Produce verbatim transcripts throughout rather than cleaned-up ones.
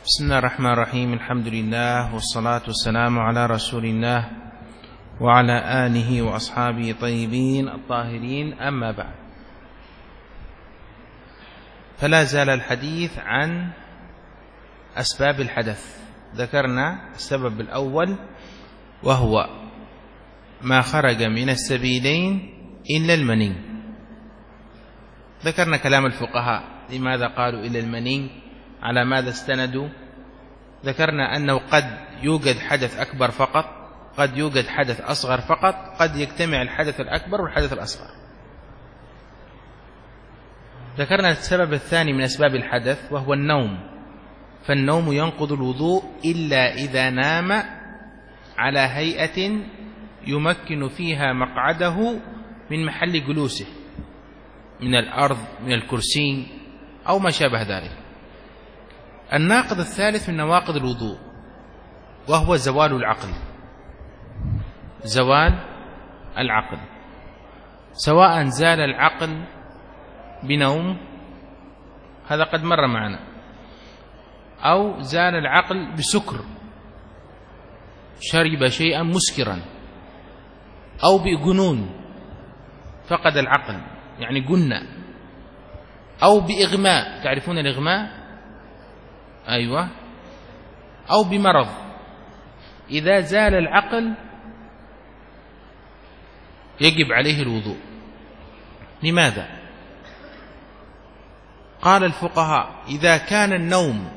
بسم الله الرحمن الرحيم. الحمد لله والصلاة والسلام على رسول الله وعلى آله وأصحابه طيبين الطاهرين، أما بعد، فلا زال الحديث عن أسباب الحدث. ذكرنا السبب الأول وهو ما خرج من السبيلين إلا المني. ذكرنا كلام الفقهاء لماذا قالوا إلا المني، على ماذا استندوا. ذكرنا أنه قد يوجد حدث أكبر فقط، قد يوجد حدث أصغر فقط، قد يجتمع الحدث الأكبر والحدث الأصغر. ذكرنا السبب الثاني من أسباب الحدث وهو النوم، فالنوم ينقض الوضوء إلا إذا نام على هيئة يمكن فيها مقعده من محل جلوسه، من الأرض، من الكرسي أو ما شابه ذلك. الناقض الثالث من نواقض الوضوء وهو زوال العقل. زوال العقل، سواء زال العقل بنوم، هذا قد مر معنا، أو زال العقل بسكر، شرب شيئا مسكرا، أو بجنون فقد العقل يعني جن، أو بإغماء، تعرفون الإغماء؟ أيوة، أو بمرض. إذا زال العقل يجب عليه الوضوء. لماذا؟ قال الفقهاء إذا كان النوم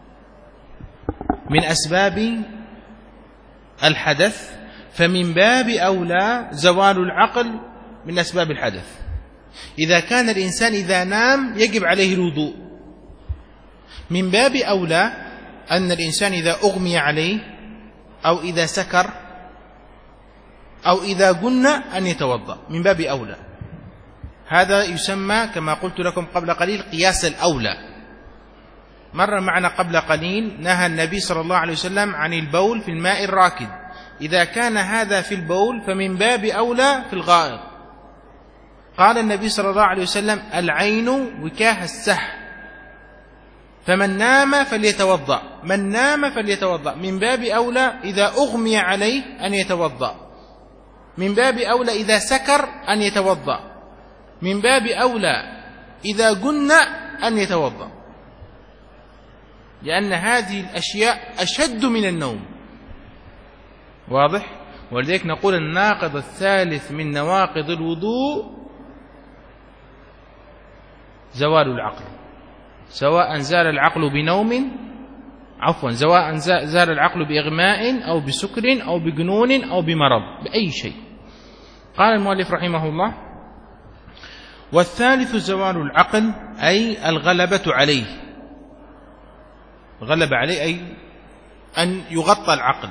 من أسباب الحدث فمن باب أولى زوال العقل من أسباب الحدث. إذا كان الإنسان إذا نام يجب عليه الوضوء، من باب أولى أن الإنسان إذا أغمي عليه أو إذا سكر أو إذا جن أن يتوضأ، من باب أولى. هذا يسمى كما قلت لكم قبل قليل قياس الأولى. مر معنا قبل قليل نهى النبي صلى الله عليه وسلم عن البول في الماء الراكد. إذا كان هذا في البول فمن باب أولى في الغائط. قال النبي صلى الله عليه وسلم العين وكاه السح، فمن نام فليتوضأ، من نام فليتوضأ، من باب أولى إذا أغمي عليه أن يتوضأ، من باب أولى إذا سكر أن يتوضأ، من باب أولى إذا جن أن يتوضأ، لأن هذه الأشياء أشد من النوم. واضح؟ ولذلك نقول الناقض الثالث من نواقض الوضوء زوال العقل، سواء زال العقل بنوم، عفوا سواء زال العقل بإغماء أو بسكر أو بجنون أو بمرض، بأي شيء. قال المؤلف رحمه الله: والثالث زوال العقل أي الغلبة عليه. غلب عليه أي أن يغطى العقل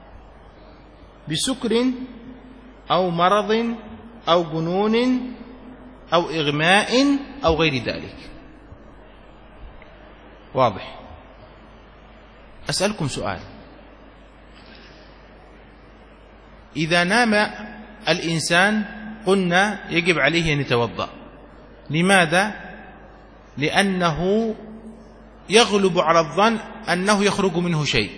بسكر أو مرض أو جنون أو إغماء أو غير ذلك. واضح؟ أسألكم سؤال: إذا نام الإنسان قلنا يجب عليه أن يتوضأ. لماذا؟ لأنه يغلب على الظن أنه يخرج منه شيء.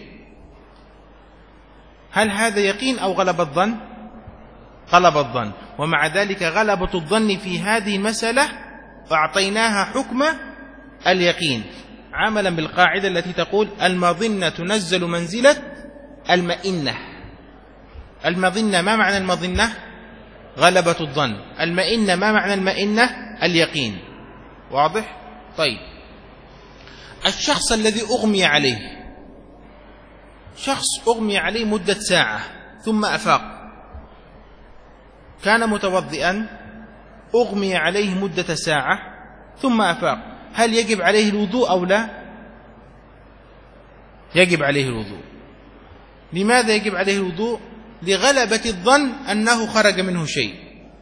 هل هذا يقين أو غلب الظن؟ غلب الظن. ومع ذلك غلبة الظن في هذه المسألة أعطيناها حكم اليقين، عملا بالقاعدة التي تقول المظنة تنزل منزلة المئنة. المظنة ما معنى المظنة؟ غلبة الظن. المئنة ما معنى المئنة؟ اليقين. واضح؟ طيب، الشخص الذي أغمي عليه، شخص أغمي عليه مدة ساعة ثم أفاق، كان متوضئا، أغمي عليه مدة ساعة ثم أفاق، هل يجب عليه الوضوء أو لا؟ يجب عليه الوضوء. لماذا يجب عليه الوضوء؟ لغلبة الظن أنه خرج منه شيء.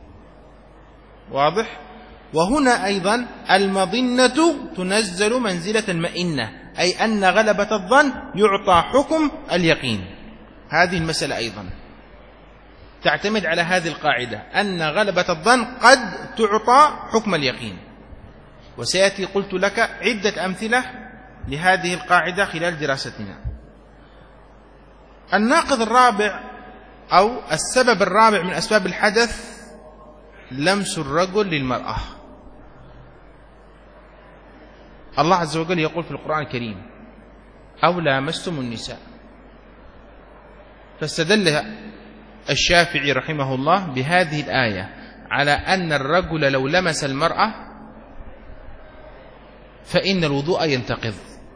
واضح؟ وهنا أيضا المظنة تنزل منزلة المئنة، أي أن غلبة الظن يعطى حكم اليقين. هذه المسألة أيضا تعتمد على هذه القاعدة، أن غلبة الظن قد تعطى حكم اليقين. وسيأتي قلت لك عدة أمثلة لهذه القاعدة خلال دراستنا. الناقض الرابع أو السبب الرابع من أسباب الحدث لمس الرجل للمرأة. الله عز وجل يقول في القرآن الكريم أو لامستم النساء، فاستدل الشافعي رحمه الله بهذه الآية على أن الرجل لو لمس المرأة فإن الوضوء ينتقض،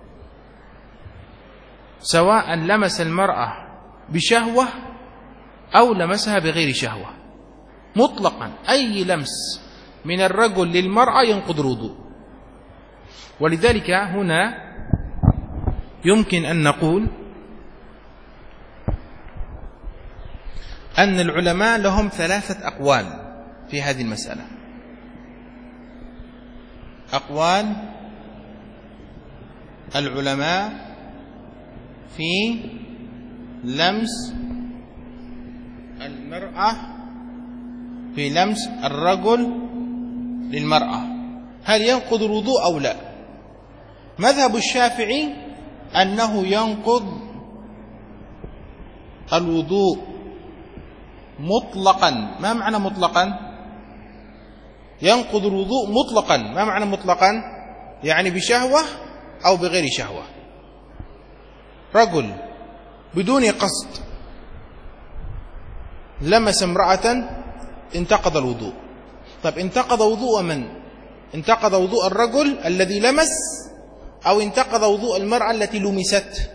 سواء لمس المرأة بشهوة أو لمسها بغير شهوة، مطلقا أي لمس من الرجل للمرأة ينقض الوضوء. ولذلك هنا يمكن أن نقول أن العلماء لهم ثلاثة أقوال في هذه المسألة. أقوال العلماء في لمس المرأة في لمس الرجل للمرأة، هل ينقض الوضوء أو لا؟ مذهب الشافعي أنه ينقض الوضوء مطلقا. ما معنى مطلقا؟ ينقض الوضوء مطلقا. ما معنى مطلقا؟ يعني بشهوة أو بغير شهوة. رجل بدون قصد لمس امرأة انتقض الوضوء. طب انتقض وضوء من؟ انتقض وضوء الرجل الذي لمس أو انتقض وضوء المرأة التي لمست؟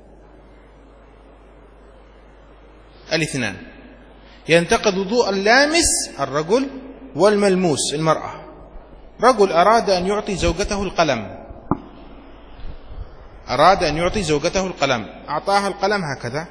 الاثنان. ينتقض وضوء اللامس الرجل والملموس المرأة. رجل أراد أن يعطي زوجته القلم، أراد أن يعطي زوجته القلم، أعطاها القلم هكذا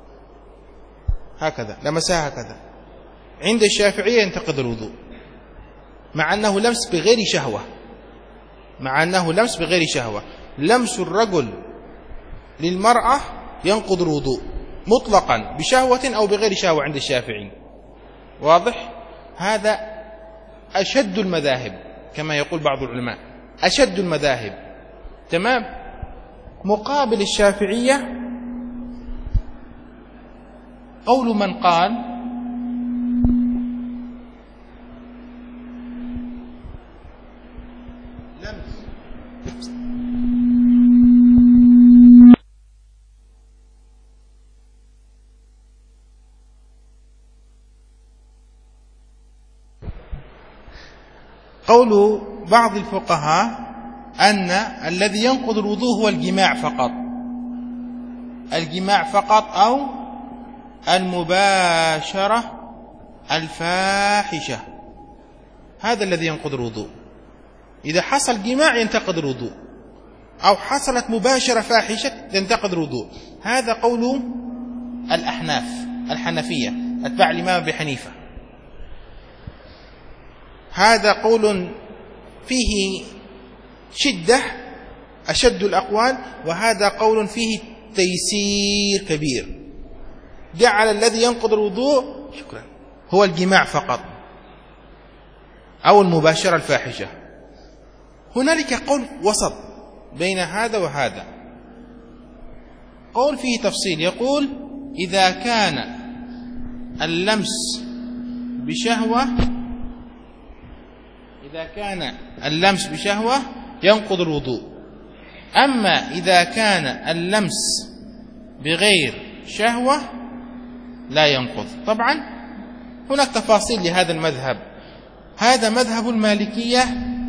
هكذا لمسها هكذا، عند الشافعية ينتقض الوضوء مع أنه لمس بغير شهوة، مع أنه لمس بغير شهوة. لمس الرجل للمرأة ينقض الوضوء مطلقا بشهوة أو بغير شهوة عند الشافعي. واضح؟ هذا أشد المذاهب كما يقول بعض العلماء، أشد المذاهب. تمام. مقابل الشافعية قول من قال قول بعض الفقهاء أن الذي ينقض الوضوء هو الجماع فقط، الجماع فقط أو المباشرة الفاحشة، هذا الذي ينقض الوضوء. إذا حصل جماع ينتقض الوضوء، أو حصلت مباشرة فاحشة ينتقض الوضوء. هذا قول الأحناف الحنفية أتباع الإمام أبي حنيفة. هذا قول فيه شدة أشد الأقوال، وهذا قول فيه تيسير كبير. جعل الذي ينقض الوضوء شكرا هو الجماع فقط أو المباشرة الفاحشة. هنالك قول وسط بين هذا وهذا، قول فيه تفصيل، يقول إذا كان اللمس بشهوة إذا كان اللمس بشهوة ينقض الوضوء، أما إذا كان اللمس بغير شهوة لا ينقض. طبعا هناك تفاصيل لهذا المذهب، هذا مذهب المالكية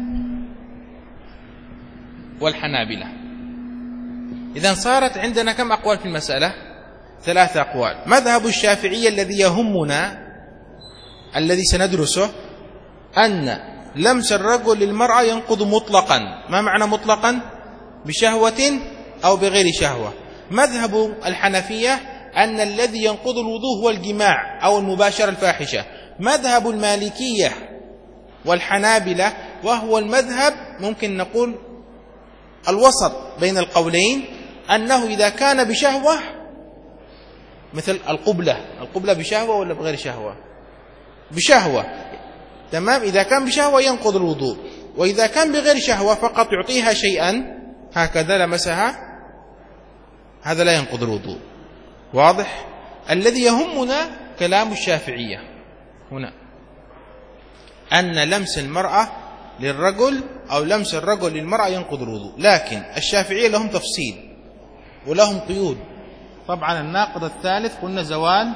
والحنابلة. إذن صارت عندنا كم أقوال في المسألة؟ ثلاثة أقوال. مذهب الشافعية الذي يهمنا الذي سندرسه أن لمس الرجل للمرأة ينقض مطلقا. ما معنى مطلقا؟ بشهوة أو بغير شهوة. مذهب الحنفية أن الذي ينقض الوضوء هو الجماع أو المباشرة الفاحشة. مذهب المالكية والحنابلة وهو المذهب ممكن نقول الوسط بين القولين، أنه إذا كان بشهوة مثل القبلة، القبلة بشهوة ولا بغير شهوة؟ بشهوة. تمام. إذا كان بشهوة ينقض الوضوء، وإذا كان بغير شهوة فقط يعطيها شيئا هكذا لمسها، هذا لا ينقض الوضوء. واضح؟ الذي يهمنا كلام الشافعية هنا، أن لمس المرأة للرجل أو لمس الرجل للمرأة ينقض الوضوء، لكن الشافعية لهم تفصيل ولهم قيود. طبعا الناقض الثالث قلنا زوال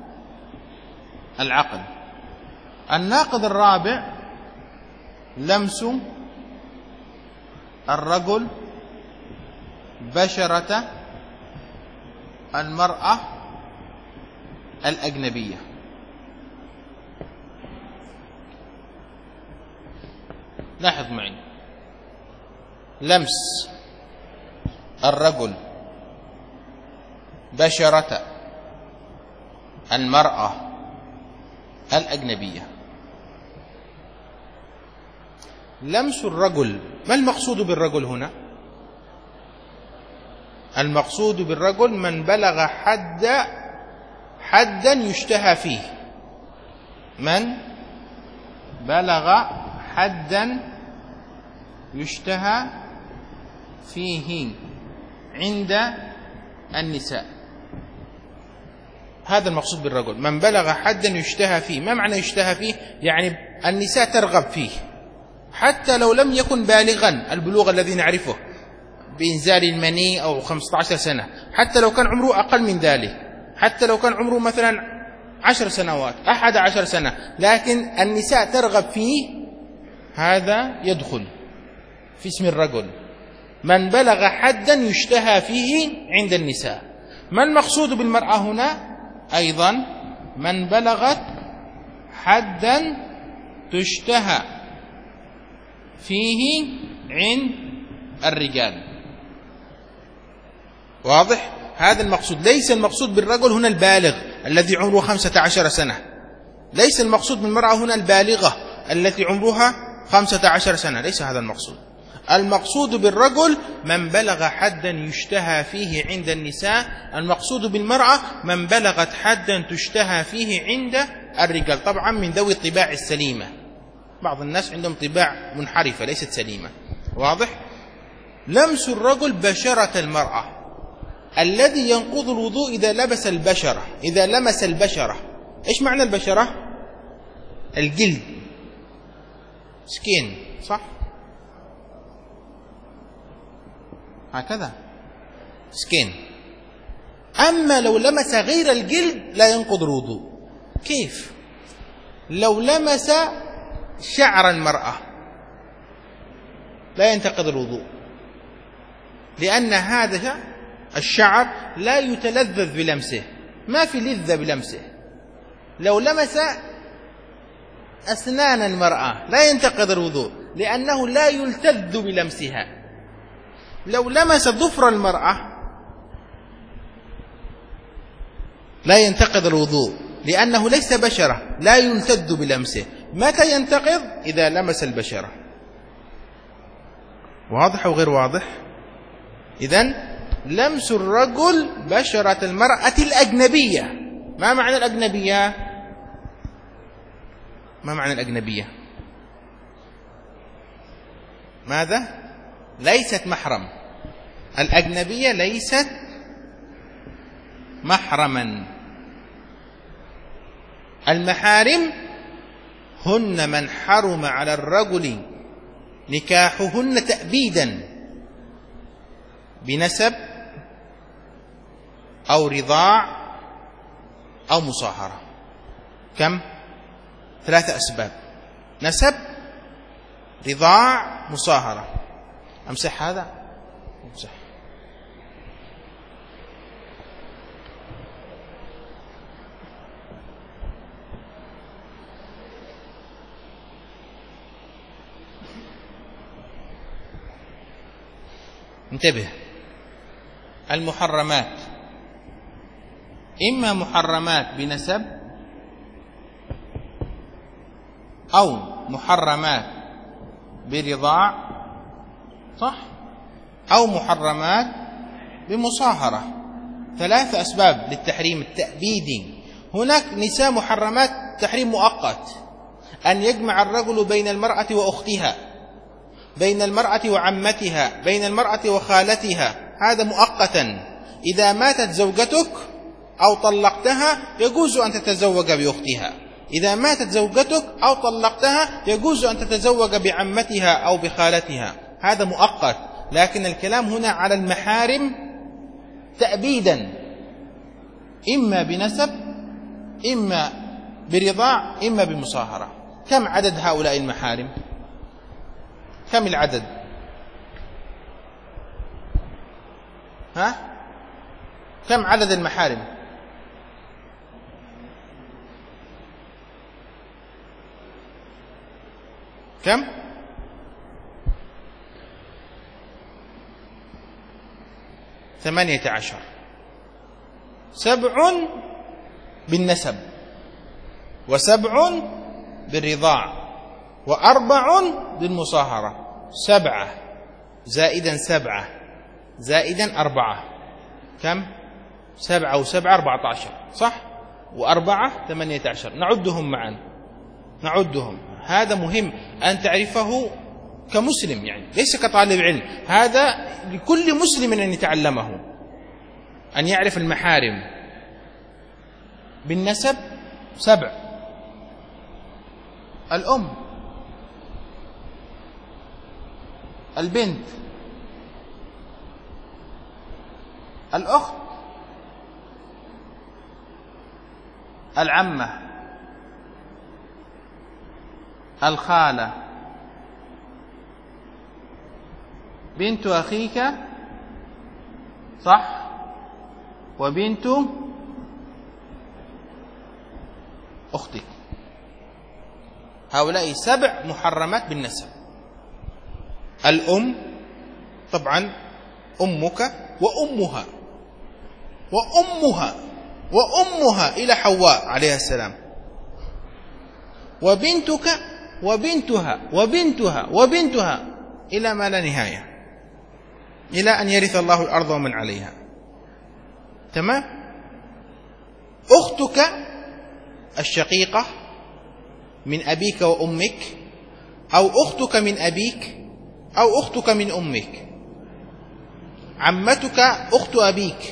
العقل. الناقض الرابع لمس الرجل بشرة المرأة الأجنبية. لاحظ معي، لمس الرجل بشرة المرأة الأجنبية. لمس الرجل، ما المقصود بالرجل هنا؟ المقصود بالرجل من بلغ حد حدا يشتهى فيه، من بلغ حدا يشتهى فيه عند النساء. هذا المقصود بالرجل، من بلغ حدا يشتهى فيه. ما معنى يشتهى فيه؟ يعني النساء ترغب فيه، حتى لو لم يكن بالغا البلوغ الذي نعرفه بإنزال المني أو خمسة عشر سنة، حتى لو كان عمره أقل من ذلك، حتى لو كان عمره مثلا عشر سنوات أحد عشر سنة، لكن النساء ترغب فيه، هذا يدخل في اسم الرجل. من بلغ حدا يشتهى فيه عند النساء. ما المقصود بالمرأة هنا؟ أيضا من بلغت حدا تشتهى فيه عند الرجال. واضح؟ هذا المقصود. ليس المقصود بالرجل هنا البالغ الذي عمره خمسة عشر سنة، ليس المقصود بالمرأة هنا البالغة التي عمرها خمسة عشر سنة، ليس هذا المقصود. المقصود بالرجل من بلغ حدا يشتهى فيه عند النساء. المقصود بالمرأة من بلغت حدا تشتهى فيه عند الرجال، طبعا من ذوي الطباع السليمة. بعض الناس عندهم طباع منحرفة ليست سليمة. واضح؟ لمس الرجل بشرة المرأة، الذي ينقض الوضوء إذا لبس البشرة، إذا لمس البشرة. إيش معنى البشرة؟ الجلد، سكين، صح؟ هكذا سكين. أما لو لمس غير الجلد لا ينقض الوضوء. كيف؟ لو لمس شعر المرأة لا ينتقض الوضوء، لأن هذا الشعر لا يتلذذ بلمسه، ما في لذة بلمسه. لو لمس أسنان المرأة لا ينتقض الوضوء، لأنه لا يلتذ بلمسها. لو لمس ظفر المرأة لا ينتقض الوضوء، لأنه ليس بشرة، لا يلتذ بلمسه. متى ينتقض؟ إذا لمس البشرة. واضح أو غير واضح؟ إذن لمس الرجل بشرة المرأة الأجنبية. ما معنى الأجنبية؟ ما معنى الأجنبية؟ ماذا؟ ليست محرم. الأجنبية ليست محرما. المحارم هن من حرم على الرجل نكاحهن تأبيدا بنسب أو رضاع أو مصاهرة. كم؟ ثلاثة أسباب: نسب، رضاع، مصاهرة. أمسح هذا، أمسح. انتبه، المحرمات إما محرمات بنسب أو محرمات برضاع، صح؟ أو محرمات بمصاهرة. ثلاث أسباب للتحريم التأبيدي. هناك نساء محرمات تحريم مؤقت، أن يجمع الرجل بين المرأة وأختها، بين المرأة وعمتها، بين المرأة وخالتها، هذا مؤقتا. إذا ماتت زوجتك أو طلقتها يجوز أن تتزوج بأختها، إذا ماتت زوجتك أو طلقتها يجوز أن تتزوج بعمتها أو بخالتها، هذا مؤقت. لكن الكلام هنا على المحارم تأبيدا، إما بنسب إما برضاع إما بمصاهرة. كم عدد هؤلاء المحارم؟ كم العدد؟ ها؟ كم عدد المحارم؟ كم؟ ثمانية عشر. سبع بالنسب، وسبع بالرضاع، وأربع بالمصاهرة. سبعة زائدا سبعة زائدا أربعة، كم؟ سبعة وسبعة أربعة عشر، صح؟ وأربعة ثمانية عشر. نعدهم معا، نعدهم. هذا مهم أن تعرفه كمسلم، يعني ليس كطالب علم، هذا لكل مسلم أن يتعلمه، أن يعرف المحارم. بالنسب سبع: الأم، البنت، الأخت، العمة، الخالة، بنت أخيك، صح، وبنت أختك. هؤلاء سبع محرمات بالنسب. الأم طبعا أمك وأمها وأمها وأمها إلى حواء عليها السلام، وبنتك وبنتها وبنتها وبنتها إلى ما لا نهاية، إلى أن يرث الله الأرض ومن عليها. تمام؟ أختك الشقيقة من أبيك وأمك، أو أختك من أبيك، أو أختك من أمك. عمتك أخت أبيك،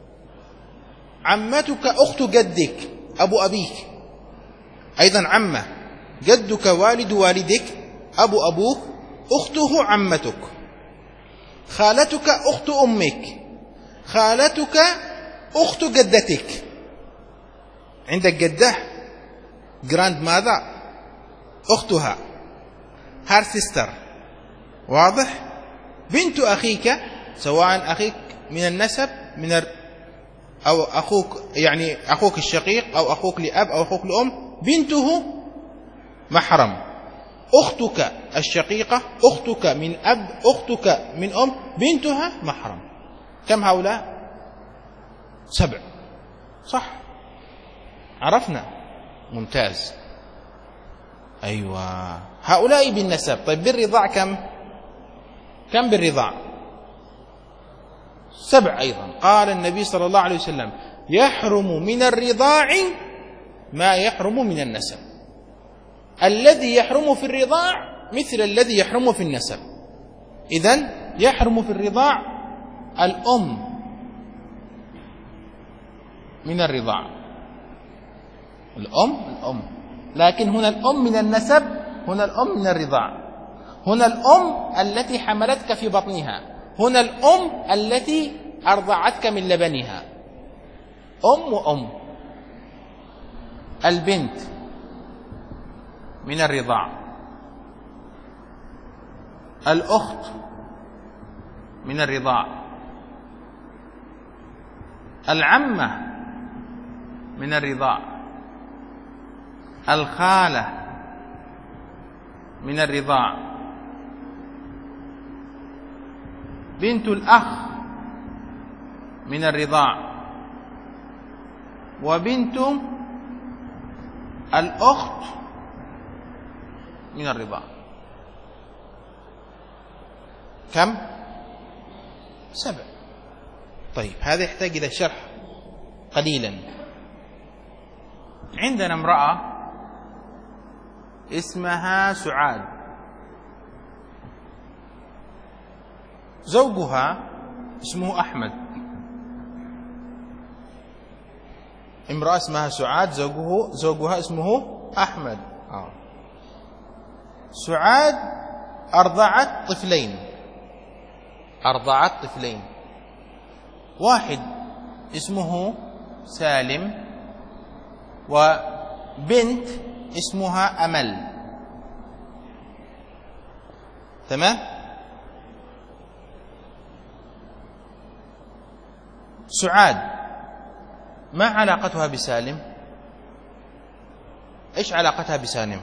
عمتك أخت جدك أبو أبيك، أيضا عمة. جدك والد والدك أبو أبوك أخته عمتك. خالتك أخت أمك، خالتك أخت جدتك. عندك جدة جراند ماذا أختها هار سيستر، واضح؟ بنت أخيك، سواء أخيك من النسب من ال... أو أخوك، يعني أخوك الشقيق أو أخوك لأب أو أخوك لأم، بنته محرم. أختك الشقيقة، أختك من أب، أختك من أم، بنتها محرم. كم هؤلاء؟ سبع، صح؟ عرفنا؟ ممتاز. أيوة، هؤلاء بالنسب. طيب بالرضاع كم؟ كم بالرضاع؟ سبع أيضا. قال النبي صلى الله عليه وسلم: يحرم من الرضاع ما يحرم من النسب. الذي يحرم في الرضاع مثل الذي يحرم في النسب. إذن يحرم في الرضاع الأم من الرضاع، الأم الأم، لكن هنا الأم من النسب، هنا الأم من الرضاع. هنا الأم التي حملتك في بطنها، هنا الأم التي أرضعتك من لبنها. أم وأم. البنت من الرضاع، الأخت من الرضاع، العمة من الرضاع، الخالة من الرضاع، بنت الأخ من الرضاع، وبنت الأخت من الرضاع. كم؟ سبع. طيب هذا يحتاج إلى شرح قليلا. عندنا امرأة اسمها سعاد، زوجها اسمه أحمد، امرأة اسمها سعاد، زوجه زوجها اسمه أحمد. آه. سعاد أرضعت طفلين، أرضعت طفلين، واحد اسمه سالم وبنت اسمها أمل. تمام؟ سعاد ما علاقتها بسالم؟ إيش علاقتها بسالم؟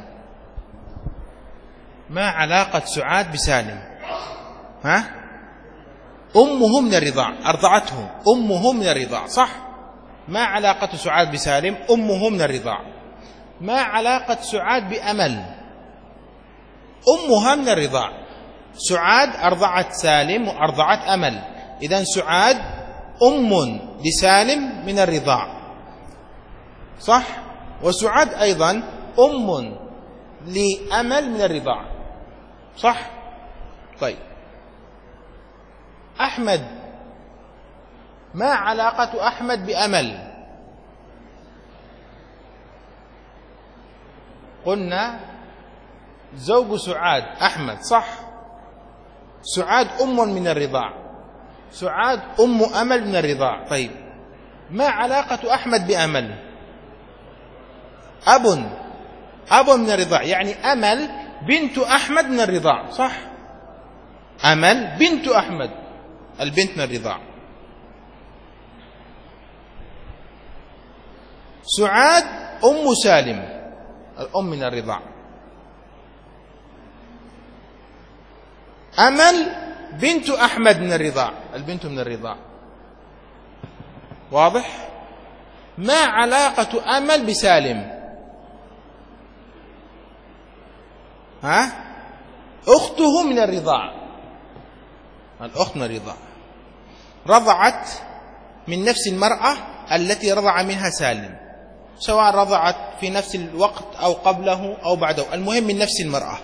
ما علاقة سعاد بسالم؟ ها؟ أمه من الرضاع، أرضعته أمه من الرضاع، صح؟ ما علاقة سعاد بسالم؟ أمه من الرضاع. ما علاقة سعاد بأمل؟ أمها من الرضاع. سعاد أرضعت سالم وأرضعت أمل، إذن سعاد أم لسالم من الرضاع، صح؟ وسعاد أيضا أم لأمل من الرضاع، صح؟ طيب، أحمد ما علاقة أحمد بأمل؟ قلنا زوج سعاد أحمد، صح؟ سعاد أم من الرضاع، سعاد أم أمل من الرضاع. طيب، ما علاقة أحمد بأمل؟ أب أب من الرضاع، يعني أمل بنت أحمد من الرضاع، صح؟ أمل بنت أحمد، البنت من الرضاع. سعاد أم سالم، الأم من الرضاع. أمل بنت أحمد من الرضاع، البنت من الرضاع. واضح؟ ما علاقة أمل بسالم؟ ها؟ أخته من الرضاع، الأخت من الرضاع، رضعت من نفس المرأة التي رضع منها سالم، سواء رضعت في نفس الوقت أو قبله أو بعده، المهم من نفس المرأة.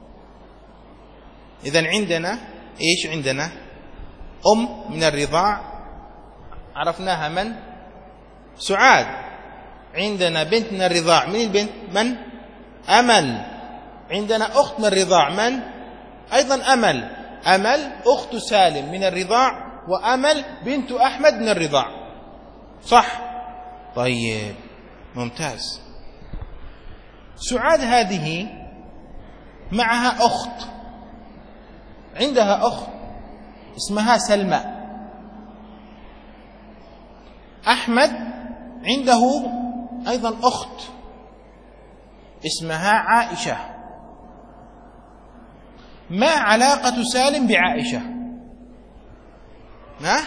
إذن عندنا إيش؟ عندنا أم من الرضاع عرفناها من؟ سعاد. عندنا بنت من الرضاع، من البنت؟ من؟ أمل. عندنا أخت من الرضاع، من؟ أيضا أمل. أمل أخت سالم من الرضاع، وأمل بنت أحمد من الرضاع، صح؟ طيب، ممتاز. سعاد هذه معها أخت، عندها أخت اسمها سلمى. أحمد عنده أيضا أخت اسمها عائشة. ما علاقة سالم بعائشة؟ ما؟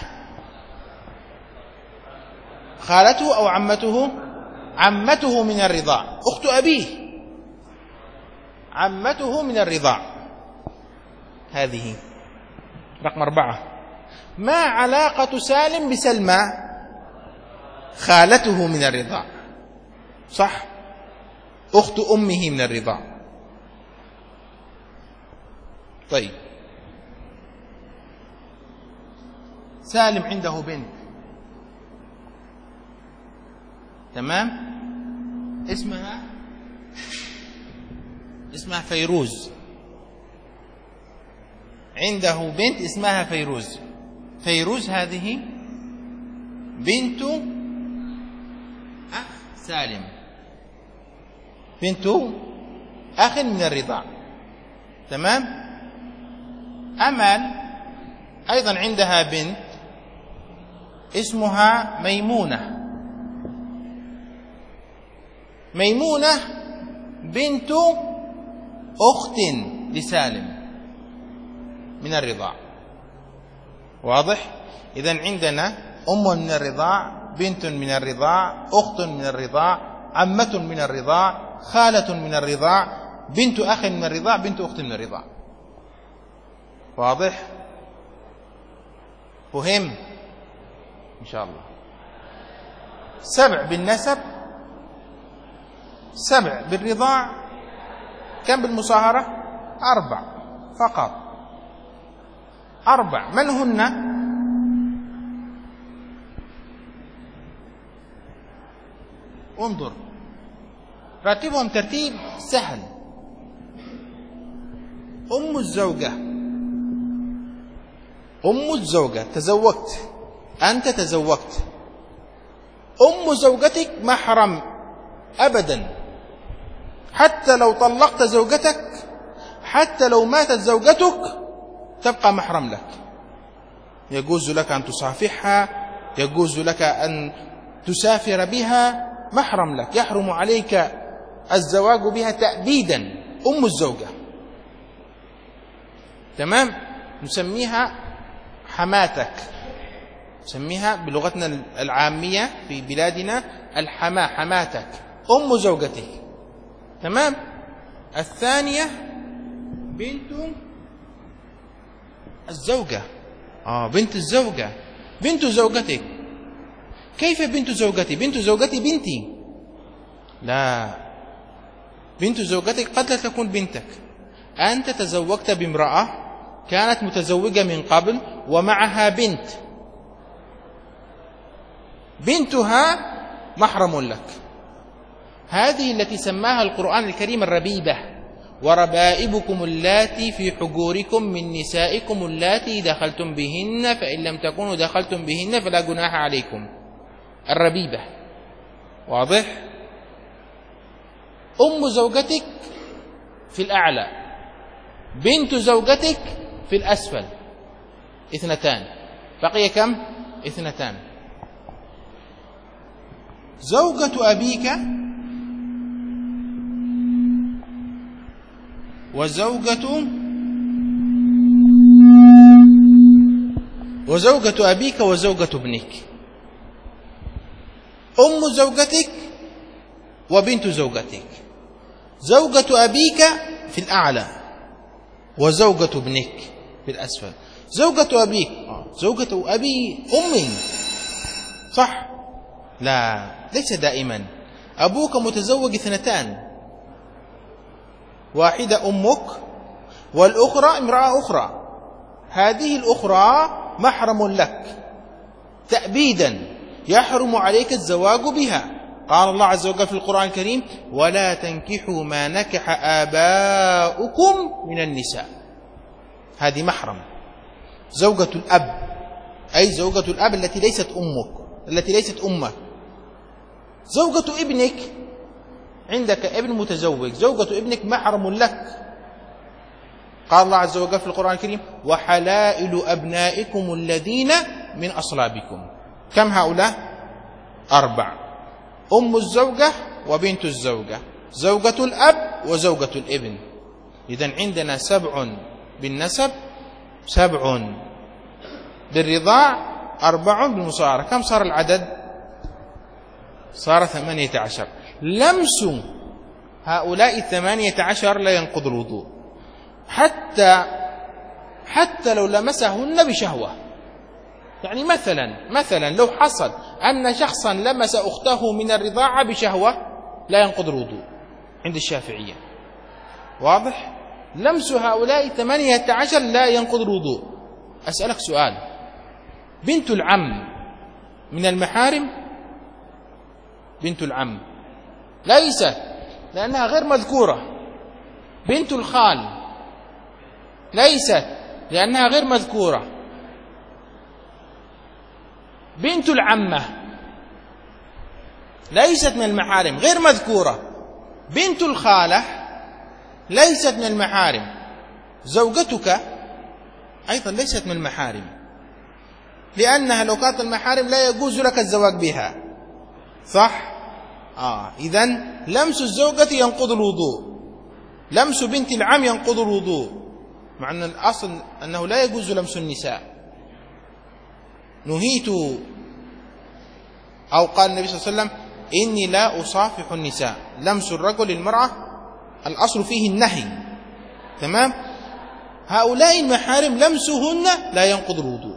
خالته أو عمته؟ عمته من الرضاع، أخت أبيه، عمته من الرضاع. هذه رقم أربعة. ما علاقة سالم بسلمى؟ خالته من الرضاع، صح؟ أخت أمه من الرضاع. طيب، سالم عنده بنت، تمام؟ اسمها اسمها فيروز. عنده بنت اسمها فيروز. فيروز هذه بنت أخ سالم، بنت أخ من الرضاع، تمام؟ أمل أيضا عندها بنت اسمها ميمونة. ميمونة بنت أخت لسالم من الرضاع، واضح؟ إذن عندنا أم من الرضاع، بنت من الرضاع، أخت من الرضاع، عمة من الرضاع، خالة من الرضاع، بنت أخ من الرضاع، بنت أخت من الرضاع. واضح؟ فهم إن شاء الله. سبع بالنسب، سبع بالرضاع، كم بالمصاهرة؟ أربع فقط. أربع. من هن؟ انظر، رتبهم ترتيب سهل. أم الزوجة، أم الزوجة تزوجت، أنت تزوجت، أم زوجتك محرم أبدا، حتى لو طلقت زوجتك، حتى لو ماتت زوجتك تبقى محرم لك. يجوز لك أن تصافحها، يجوز لك أن تسافر بها، محرم لك، يحرم عليك الزواج بها تأبيدا. أم الزوجة، تمام؟ نسميها حماتك، نسميها بلغتنا العامية في بلادنا الحما، حماتك، أم زوجتك، تمام؟ الثانية بنت الزوجة، آه بنت الزوجة، بنت زوجتك. كيف بنت زوجتي؟ بنت زوجتي بنتي؟ لا، بنت زوجتك قد لا تكون بنتك. أنت تزوجت بامرأة كانت متزوجة من قبل ومعها بنت، بنتها محرم لك. هذه التي سماها القرآن الكريم الربيبة: وربائبكم اللاتي في حجوركم من نسائكم اللاتي دخلتم بهن فإن لم تكونوا دخلتم بهن فلا جناح عليكم. الربيبة، واضح؟ أم زوجتك في الأعلى، بنت زوجتك في الأسفل، اثنتان. بقي كم؟ اثنتان. زوجة أبيك وزوجة وزوجة أبيك وزوجة ابنك. أم زوجتك وبنت زوجتك، زوجة أبيك في الأعلى وزوجة ابنك في الأسفل. زوجة أبيك، زوجة أبي أمي، صح؟ لا، ليس دائما. أبوك متزوج اثنتان، واحدة أمك والأخرى امرأة أخرى، هذه الأخرى محرم لك تأبيدا، يحرم عليك الزواج بها. قال الله عز وجل في القرآن الكريم: ولا تنكحوا ما نكح آباؤكم من النساء. هذه محرم. زوجة الأب، أي زوجة الأب التي ليست أمك، التي ليست أمك. زوجة ابنك، عندك ابن متزوج، زوجة ابنك محرم لك. قال الله عز وجل في القرآن الكريم: وحلائل أبنائكم الذين من أصلابكم. كم هؤلاء؟ أربع: أم الزوجة وبنت الزوجة، زوجة الأب وزوجة الابن. إذن عندنا سبع بالنسب، سبع بالرضاع، أربع بالمصاهرة. كم صار العدد؟ صار ثمانية عشر. لمس هؤلاء الثمانية عشر لا ينقض الوضوء، حتى حتى لو لمسهن بشهوة. يعني مثلا مثلا لو حصل أن شخصا لمس أخته من الرضاعة بشهوة لا ينقض الوضوء عند الشافعية، واضح؟ لمس هؤلاء الثمانية عشر لا ينقض الوضوء. أسألك سؤال: بنت العم من المحارم؟ بنت العم ليست، لأنها غير مذكورة. بنت الخال ليست، لأنها غير مذكورة. بنت العمة ليست من المحارم، غير مذكورة. بنت الخالة ليست من المحارم. زوجتك أيضا ليست من المحارم، لأنها لو كانت المحارم لا يجوز لك الزواج بها، صح؟ آه إذن لمس الزوجة ينقض الوضوء، لمس بنت العم ينقض الوضوء، مع أن الأصل أنه لا يجوز لمس النساء. نهيت، أو قال النبي صلى الله عليه وسلم: إني لا أصافح النساء. لمس الرجل للمرأة الأصل فيه النهي، تمام؟ هؤلاء المحارم لمسهن لا ينقض الوضوء،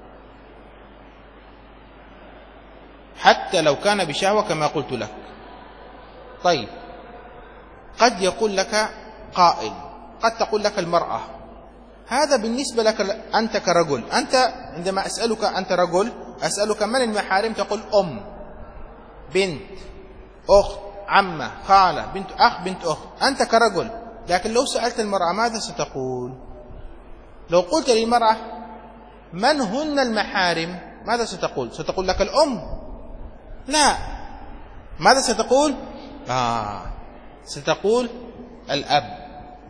حتى لو كان بشهوة كما قلت لك. طيب، قد يقول لك قائل، قد تقول لك المرأة: هذا بالنسبة لك أنت كرجل. أنت عندما أسألك أنت رجل أسألك من المحارم تقول أم، بنت، أخت، عمة، خالة، بنت أخ، بنت أخت، أنت كرجل. لكن لو سألت المرأة ماذا ستقول؟ لو قلت للمرأة من هن المحارم ماذا ستقول؟ ستقول لك الأم؟ لا. ماذا ستقول؟ آه ستقول الأب،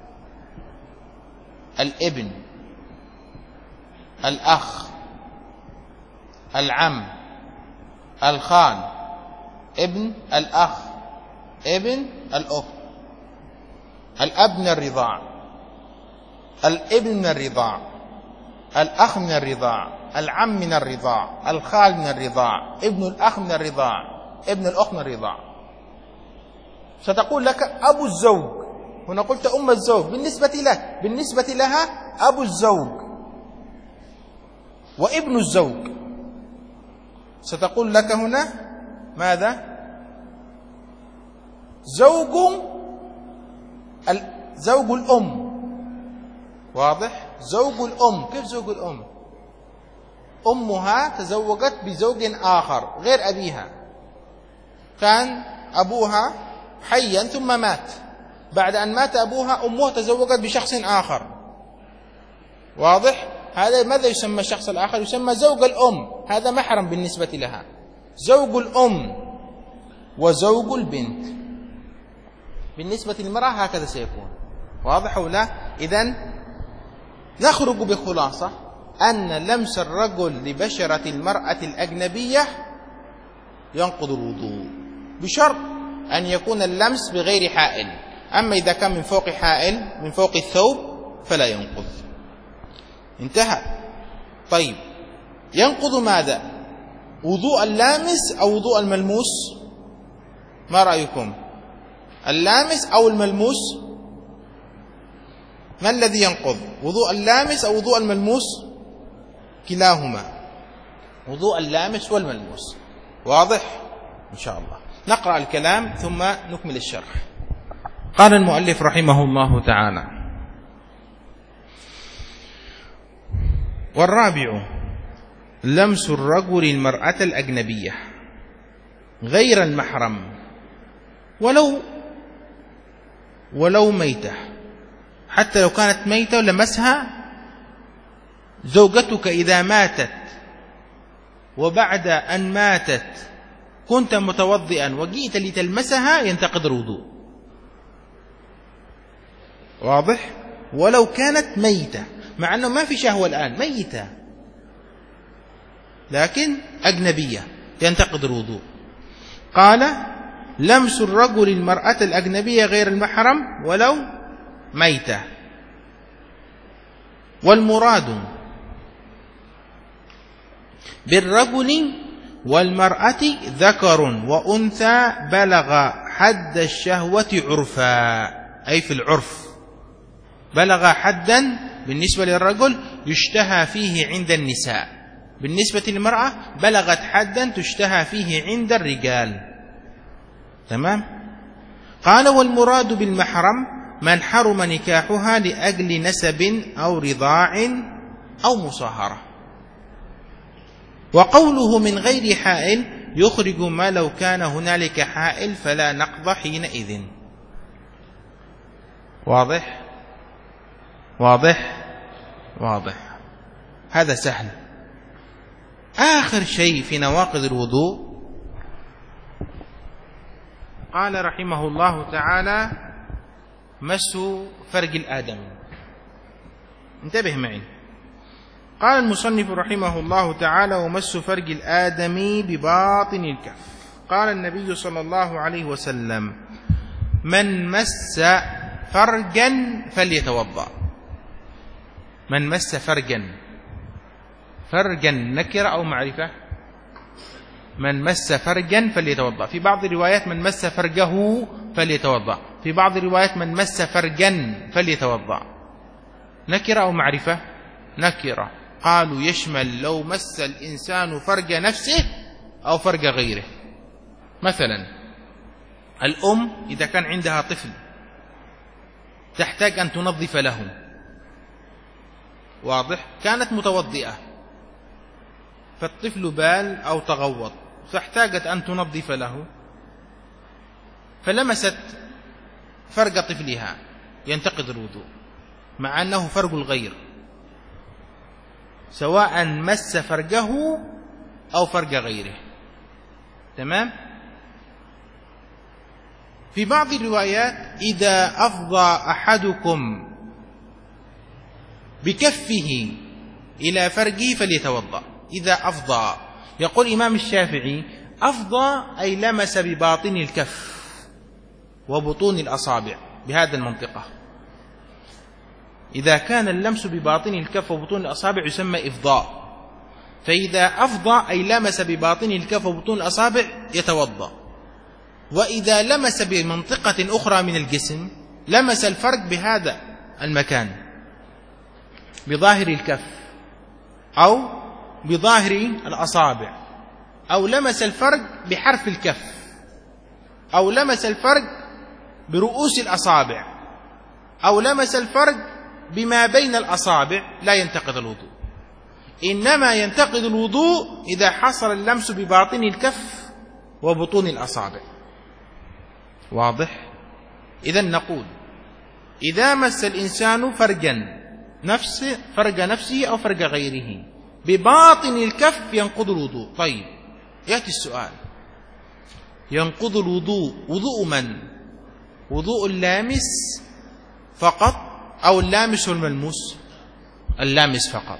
الابن، الأخ، العم، الخال، ابن الأخ، ابن الأخت، الأب من الرضاع، الابن من الرضاع، الأخ من الرضاع، العم من الرضاع، الخال من الرضاع، ابن الأخ من الرضاع، ابن الأخت من الرضاع. ستقول لك أبو الزوج، هنا قلت أم الزوج، بالنسبة لك بالنسبة لها أبو الزوج وابن الزوج. ستقول لك هنا ماذا؟ زوج زوج الأم. واضح؟ زوج الأم. كيف زوج الأم؟ أمها تزوجت بزوج آخر غير أبيها، كان أبوها حيا ثم مات، بعد أن مات أبوها أمها تزوجت بشخص آخر. واضح؟ هذا ماذا يسمى الشخص الآخر؟ يسمى زوج الأم. هذا محرم بالنسبة لها. زوج الأم وزوج البنت بالنسبة للمرأة هكذا سيكون. واضح أو لا؟ إذن نخرج بخلاصة أن لمس الرجل لبشرة المرأة الأجنبية ينقض الوضوء بشرط أن يكون اللمس بغير حائل. أما إذا كان من فوق حائل، من فوق الثوب، فلا ينقض. انتهى. طيب، ينقض ماذا؟ وضوء اللامس أو وضوء الملموس؟ ما رأيكم؟ اللامس أو الملموس؟ ما الذي ينقض؟ وضوء اللامس أو وضوء الملموس؟ كلاهما، وضوء اللامس والملموس. واضح؟ إن شاء الله نقرأ الكلام ثم نكمل الشرح. قال المؤلف رحمه الله تعالى: والرابع لمس الرجل المرأة الأجنبية غير المحرم ولو ولو ميتة، حتى لو كانت ميتة لمسها. زوجتك إذا ماتت وبعد أن ماتت كنت متوضئا وجئت لتلمسها ينتقض الوضوء. واضح؟ ولو كانت ميتة، مع أنه ما في شهوة الآن، ميتة لكن أجنبية ينتقض الوضوء. قال: لمس الرجل المرأة الأجنبية غير المحرم ولو ميتة. والمراد بالرجل والمرأة ذكر وأنثى بلغ حد الشهوة عرفا، أي في العرف بلغ حدا. بالنسبة للرجل يشتهى فيه عند النساء، بالنسبة للمرأة بلغت حدا تشتهى فيه عند الرجال. تمام؟ قال: والمراد بالمحرم من حرم نكاحها لأجل نسب أو رضاع أو مصاهرة. وقوله من غير حائل يخرج ما لو كان هنالك حائل فلا نقض حينئذ. واضح؟ واضح؟ واضح. هذا سهل. آخر شيء في نواقض الوضوء قال رحمه الله تعالى: مس فرج الآدم. انتبه معي. قال المصنف رحمه الله تعالى: ومس فرج الآدم بباطن الكف. قال النبي صلى الله عليه وسلم: من مس فرجا فليتوضأ. من مس فرجا، فرجا نكرة أو معرفة؟ من مس فرجا فليتوضأ. في بعض الروايات من مس فرجه فليتوضأ، في بعض الروايات من مس فرجا فليتوضأ. نكرة أو معرفة؟ نكرة. قالوا يشمل لو مس الإنسان فرج نفسه أو فرج غيره. مثلا الأم إذا كان عندها طفل تحتاج أن تنظف له، واضح؟ كانت متوضئة فالطفل بال أو تغوط فاحتاجت أن تنظف له، فلمست فرج طفلها، ينتقض الوضوء مع أنه فرج الغير، سواء مس فرجه أو فرج غيره. تمام؟ في بعض الروايات إذا أفضى أحدكم بكفه إلى فرجه فليتوضأ. إذا أفضى، يقول الإمام الشافعي أفضى أي لمس بباطن الكف وبطون الأصابع بهذا المنطقة. إذا كان اللمس بباطن الكف وبطون الأصابع يسمى إفضاء. فإذا أفضى أي لمس بباطن الكف وبطون الأصابع يتوضأ. وإذا لمس بمنطقة أخرى من الجسم، لمس الفرج بهذا المكان بظاهر الكف أو بظاهر الأصابع، أو لمس الفرج بحرف الكف، أو لمس الفرج برؤوس الأصابع، أو لمس الفرج بما بين الأصابع، لا ينتقض الوضوء. إنما ينتقض الوضوء إذا حصل اللمس بباطن الكف وبطون الأصابع. واضح؟ إذن نقول إذا مس الإنسان فرجا نفسه فرج نفسه أو فرج غيره بباطن الكف ينقض الوضوء. طيب، يأتي السؤال: ينقض الوضوء وضوء من؟ وضوء اللامس فقط أو اللامس والملموس؟ اللامس فقط.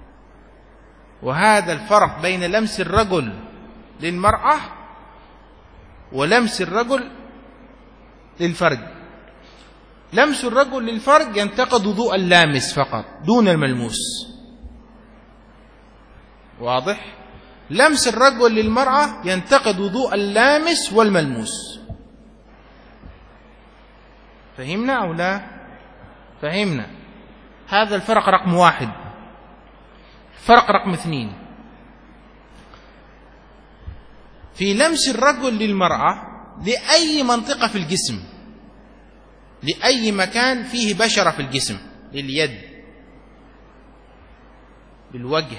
وهذا الفرق بين لمس الرجل للمرأة ولمس الرجل للفرج. لمس الرجل للفرج ينتقض وضوء اللامس فقط دون الملموس. واضح؟ لمس الرجل للمرأة ينتقض وضوء اللامس والملموس. فهمنا أو لا؟ فهمنا. هذا الفرق رقم واحد. فرق رقم اثنين: في لمس الرجل للمرأة لأي منطقة في الجسم، لأي مكان فيه بشرة في الجسم، لليد، بالوجه،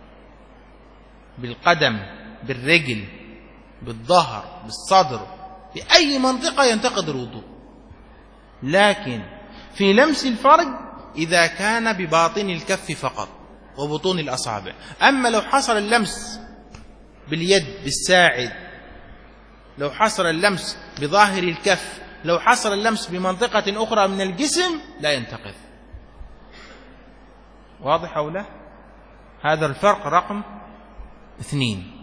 بالقدم، بالرجل، بالظهر، بالصدر، لأي منطقة ينتقض الوضوء. لكن في لمس الفرج إذا كان بباطن الكف فقط وبطون الأصابع. أما لو حصل اللمس باليد بالساعد، لو حصل اللمس بظاهر الكف، لو حصل اللمس بمنطقة أخرى من الجسم، لا ينتقض. واضح أو لا؟ هذا الفرق رقم اثنين.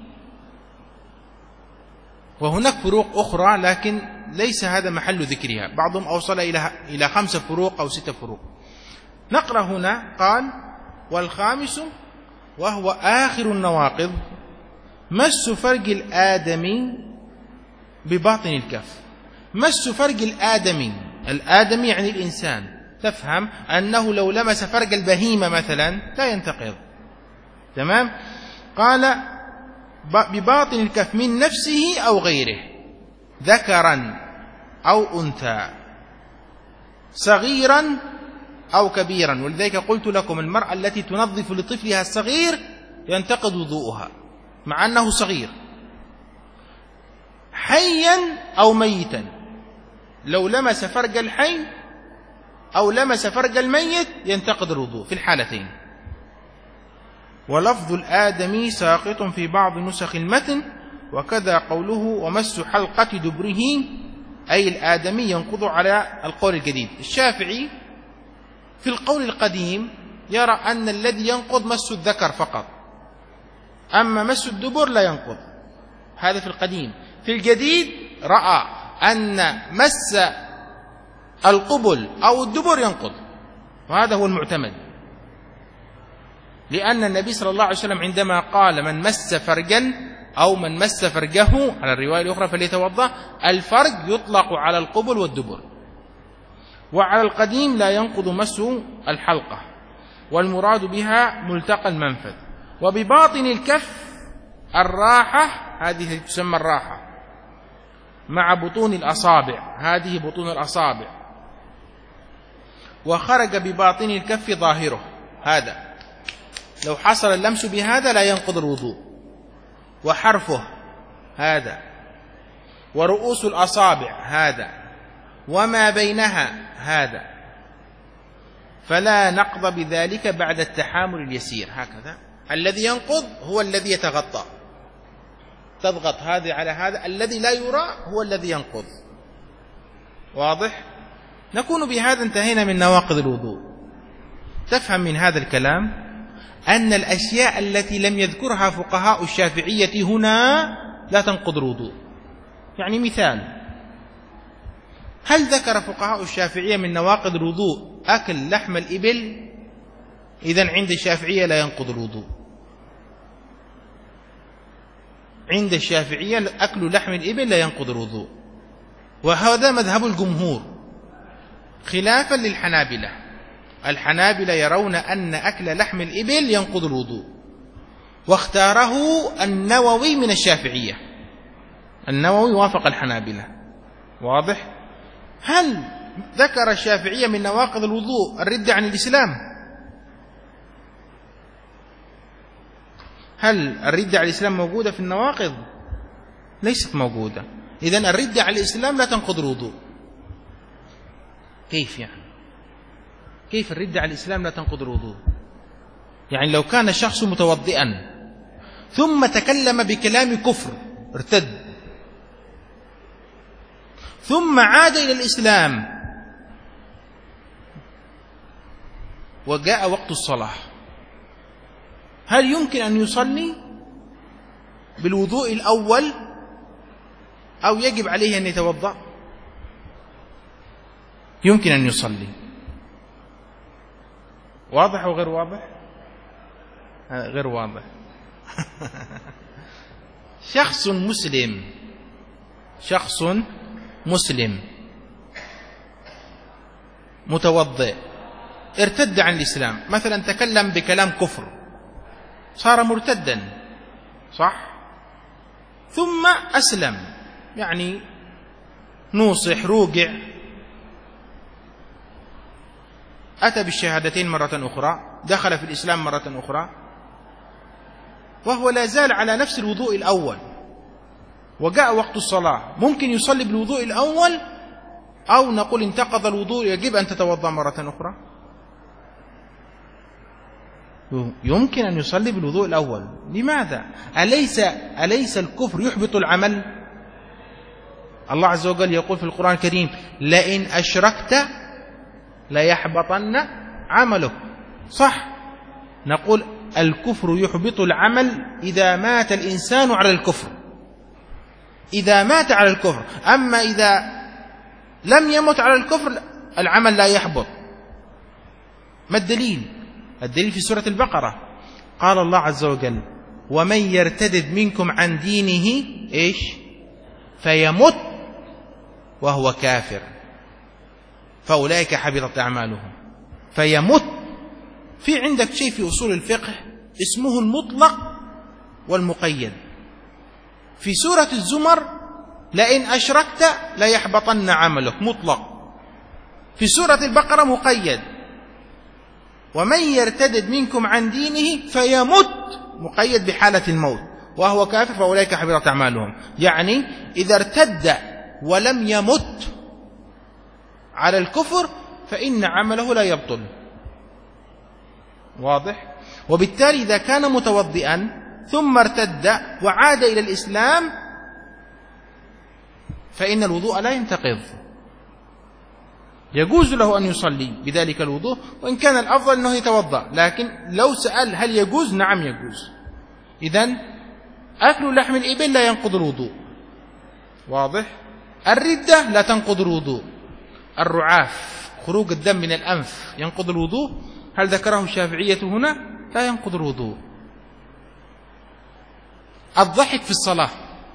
وهناك فروق أخرى لكن ليس هذا محل ذكرها، بعضهم أوصل إلى إلى خمسة فروق أو ستة فروق. نقرأ هنا: قال: والخامس وهو آخر النواقض مس فرج الآدمي بباطن الكف. مس فرج الآدمي، الآدمي يعني الإنسان، تفهم أنه لو لمس فرج البهيمة مثلا لا ينتقض. تمام؟ قال: بباطن الكف من نفسه أو غيره، ذكرا أو أنثى، صغيرا أو كبيرا. ولذلك قلت لكم المرأة التي تنظف لطفلها الصغير ينتقض وضوءها مع أنه صغير، حيا أو ميتا. لو لمس فرج الحي أو لمس فرج الميت ينتقض الوضوء في الحالتين. ولفظ الآدمي ساقط في بعض نسخ المتن، وكذا قوله ومس حلقة دبره، أي الآدمي ينقض على القول الجديد. الشافعي في القول القديم يرى أن الذي ينقض مس الذكر فقط، أما مس الدبر لا ينقض. هذا في القديم. في الجديد رأى أن مس القبل أو الدبر ينقض، وهذا هو المعتمد، لأن النبي صلى الله عليه وسلم عندما قال من مس فرجا أو من مس فرجه على الرواية الأخرى فليتوضأ، الفرج يطلق على القبل والدبر. وعلى القديم لا ينقض مس الحلقة، والمراد بها ملتقى المنفذ. وبباطن الكف الراحة، هذه تسمى الراحة، مع بطون الأصابع، هذه بطون الأصابع. وخرج بباطن الكف ظاهره، هذا لو حصل اللمس بهذا لا ينقض الوضوء، وحرفه هذا، ورؤوس الأصابع هذا، وما بينها هذا، فلا نقض بذلك بعد التحامل اليسير. هكذا الذي ينقض هو الذي يتغطى، تضغط هذا على هذا، الذي لا يرى هو الذي ينقض. واضح؟ نكون بهذا انتهينا من نواقض الوضوء. تفهم من هذا الكلام أن الأشياء التي لم يذكرها فقهاء الشافعية هنا لا تنقض الوضوء. يعني مثال، هل ذكر فقهاء الشافعية من نواقض الوضوء أكل لحم الإبل؟ إذن عند الشافعية لا ينقض الوضوء. عند الشافعية أكل لحم الإبل لا ينقض الوضوء، وهذا مذهب الجمهور خلافا للحنابلة. الحنابلة يرون أن أكل لحم الإبل ينقض الوضوء، واختاره النووي من الشافعية. النووي وافق الحنابلة. واضح؟ هل ذكر الشافعية من نواقض الوضوء الردة عن الإسلام؟ هل الردة عن الإسلام موجودة في النواقض؟ ليست موجودة. إذن الردة عن الإسلام لا تنقض الوضوء. كيف يعني؟ كيف الردة عن الإسلام لا تنقض الوضوء؟ يعني لو كان الشخص متوضئا ثم تكلم بكلام كفر ارتد، ثم عاد إلى الإسلام وجاء وقت الصلاة، هل يمكن أن يصلي بالوضوء الأول أو يجب عليه أن يتوضأ؟ يمكن أن يصلي. واضح أو غير واضح؟ غير واضح. شخص مسلم شخص مسلم متوضئ ارتد عن الإسلام، مثلا تكلم بكلام كفر صار مرتدا، صح؟ ثم أسلم، يعني نوصح روجع، أتى بالشهادتين مرة أخرى، دخل في الإسلام مرة أخرى، وهو لا زال على نفس الوضوء الأول، وجاء وقت الصلاة، ممكن يصلي بالوضوء الأول أو نقول انتقض الوضوء يجب أن تتوضأ مرة أخرى؟ يمكن أن يصلي بالوضوء الأول. لماذا؟ أليس, أليس الكفر يحبط العمل؟ الله عز وجل يقول في القرآن الكريم: لئن أشركت ليحبطن عملك. صح؟ نقول الكفر يحبط العمل إذا مات الإنسان على الكفر، إذا مات على الكفر. أما إذا لم يمت على الكفر العمل لا يحبط. ما الدليل؟ الدليل في سورة البقرة، قال الله عز وجل: ومن يرتدد منكم عن دينه إيش؟ فيمت وهو كافر فأولئك حبطت أعمالهم. فيمت. في عندك شيء في أصول الفقه اسمه المطلق والمقيد. في سورة الزمر: لئن أشركت ليحبطن عملك، مطلق. في سورة البقرة مقيد: ومن يرتدد منكم عن دينه فيمت، مقيد بحالة الموت وهو كافر فأولئك حبطت أعمالهم. يعني إذا ارتد ولم يمت على الكفر فإن عمله لا يبطل. واضح؟ وبالتالي إذا كان متوضئا ثم ارتد وعاد إلى الإسلام فإن الوضوء لا ينتقض، يجوز له أن يصلي بذلك الوضوء، وإن كان الأفضل أنه يتوضأ. لكن لو سأل هل يجوز؟ نعم يجوز. إذن أكل لحم الإبل لا ينقض الوضوء. واضح؟ الردة لا تنقض الوضوء. الرعاف، خروج الدم من الأنف، ينقض الوضوء. هل ذكره الشافعية هنا؟ لا ينقض الوضوء. الضحك في الصلاة،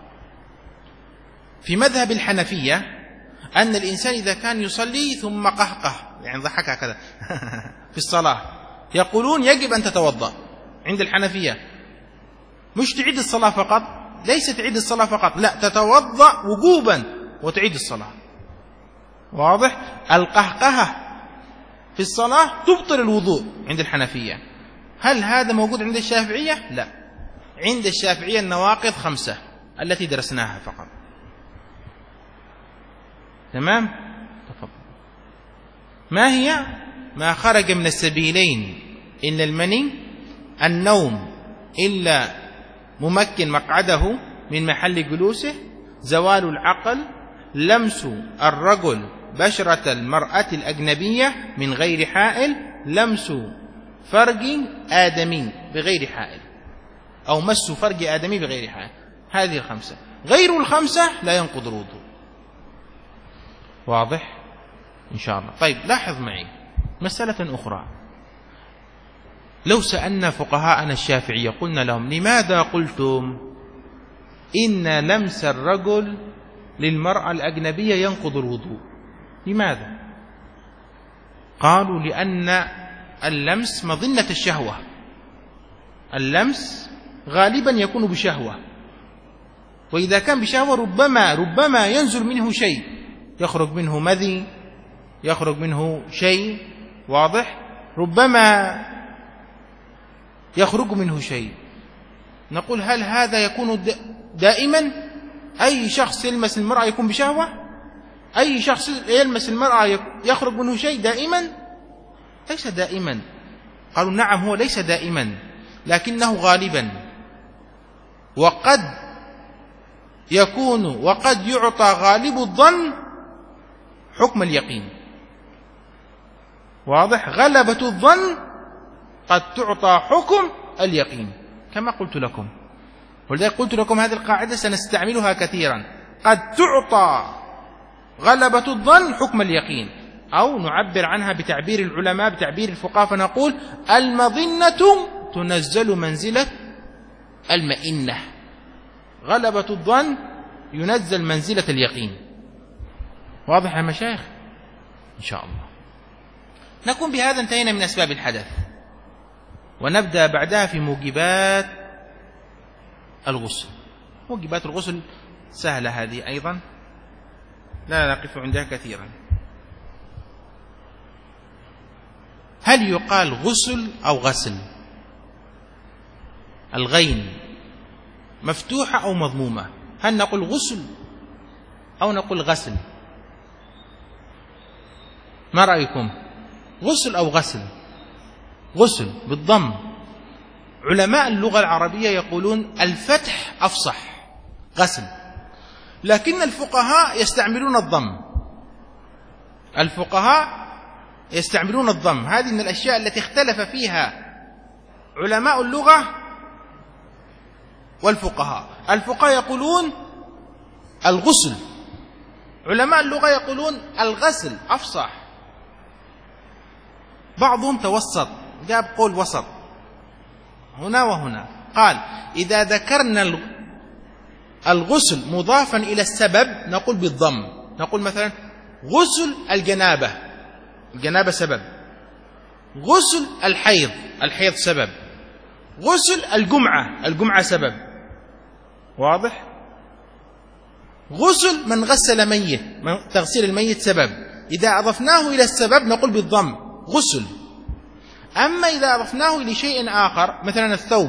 في مذهب الحنفية أن الإنسان إذا كان يصلي ثم قهقه، يعني ضحك هكذا في الصلاة، يقولون يجب أن تتوضأ. عند الحنفية مش تعيد الصلاة فقط، ليس تعيد الصلاة فقط، لا، تتوضأ وجوبا وتعيد الصلاة. واضح؟ القهقهة في الصلاة تبطل الوضوء عند الحنفية. هل هذا موجود عند الشافعية؟ لا، عند الشافعية النواقض خمسة التي درسناها فقط. تمام؟ تفضل. ما هي؟ ما خرج من السبيلين إلا المني، النوم إلا ممكن مقعده من محل جلوسه، زوال العقل، لمس الرجل بشرة المرأة الأجنبية من غير حائل، لمس فرج آدمي بغير حائل، أو مس فرج آدمي بغير حائل. هذه الخمسة، غير الخمسة لا ينقض الوضوء. واضح إن شاء الله؟ طيب لاحظ معي مسألة أخرى. لو سألنا فقهاءنا الشافعية قلنا لهم لماذا قلتم إن لمس الرجل للمرأة الأجنبية ينقض الوضوء؟ لماذا؟ قالوا لأن اللمس مظنة الشهوة، اللمس غالبا يكون بشهوة، وإذا كان بشهوة ربما ربما ينزل منه شيء، يخرج منه مذي، يخرج منه شيء، واضح؟ ربما يخرج منه شيء. نقول هل هذا يكون دائما؟ أي شخص يلمس المرأة يكون بشهوة؟ أي شخص يلمس المرأة يخرج منه شيء دائما؟ ليس دائما. قالوا نعم هو ليس دائما، لكنه غالبا، وقد يكون وقد يعطى غالب الظن حكم اليقين. واضح؟ غلبة الظن قد تعطى حكم اليقين كما قلت لكم، ولذلك قلت لكم هذه القاعدة سنستعملها كثيرا. قد تعطى غلبة الظن حكم اليقين، أو نعبر عنها بتعبير العلماء بتعبير الفقهاء فنقول المظنة تنزل منزلة المئنة، غلبة الظن ينزل منزلة اليقين. واضح يا مشايخ؟ إن شاء الله. نكون بهذا انتهينا من أسباب الحدث، ونبدأ بعدها في موجبات الغسل. موجبات الغسل سهلة هذه أيضا، لا نقف عندها كثيرا. هل يقال غسل أو غسل؟ الغين مفتوحة أو مضمومة؟ هل نقول غسل أو نقول غسل؟ ما رأيكم؟ غسل أو غسل؟ غسل بالضم. علماء اللغة العربية يقولون الفتح أفصح، غسل، لكن الفقهاء يستعملون الضم. الفقهاء يستعملون الضم. هذه من الأشياء التي اختلف فيها علماء اللغة والفقهاء. الفقهاء يقولون الغسل، علماء اللغة يقولون الغسل أفصح. بعضهم توسط، جاب قول وسط هنا وهنا، قال إذا ذكرنا الغسل مضافا إلى السبب نقول بالضم، نقول مثلا غسل الجنابة، الجنابة سبب، غسل الحيض، الحيض سبب، غسل الجمعة، الجمعة سبب. واضح؟ غسل من غسل ميت، من تغسيل الميت سبب، إذا أضفناه إلى السبب نقول بالضم غسل. أما إذا أضفناه إلى شيء آخر مثلا الثوب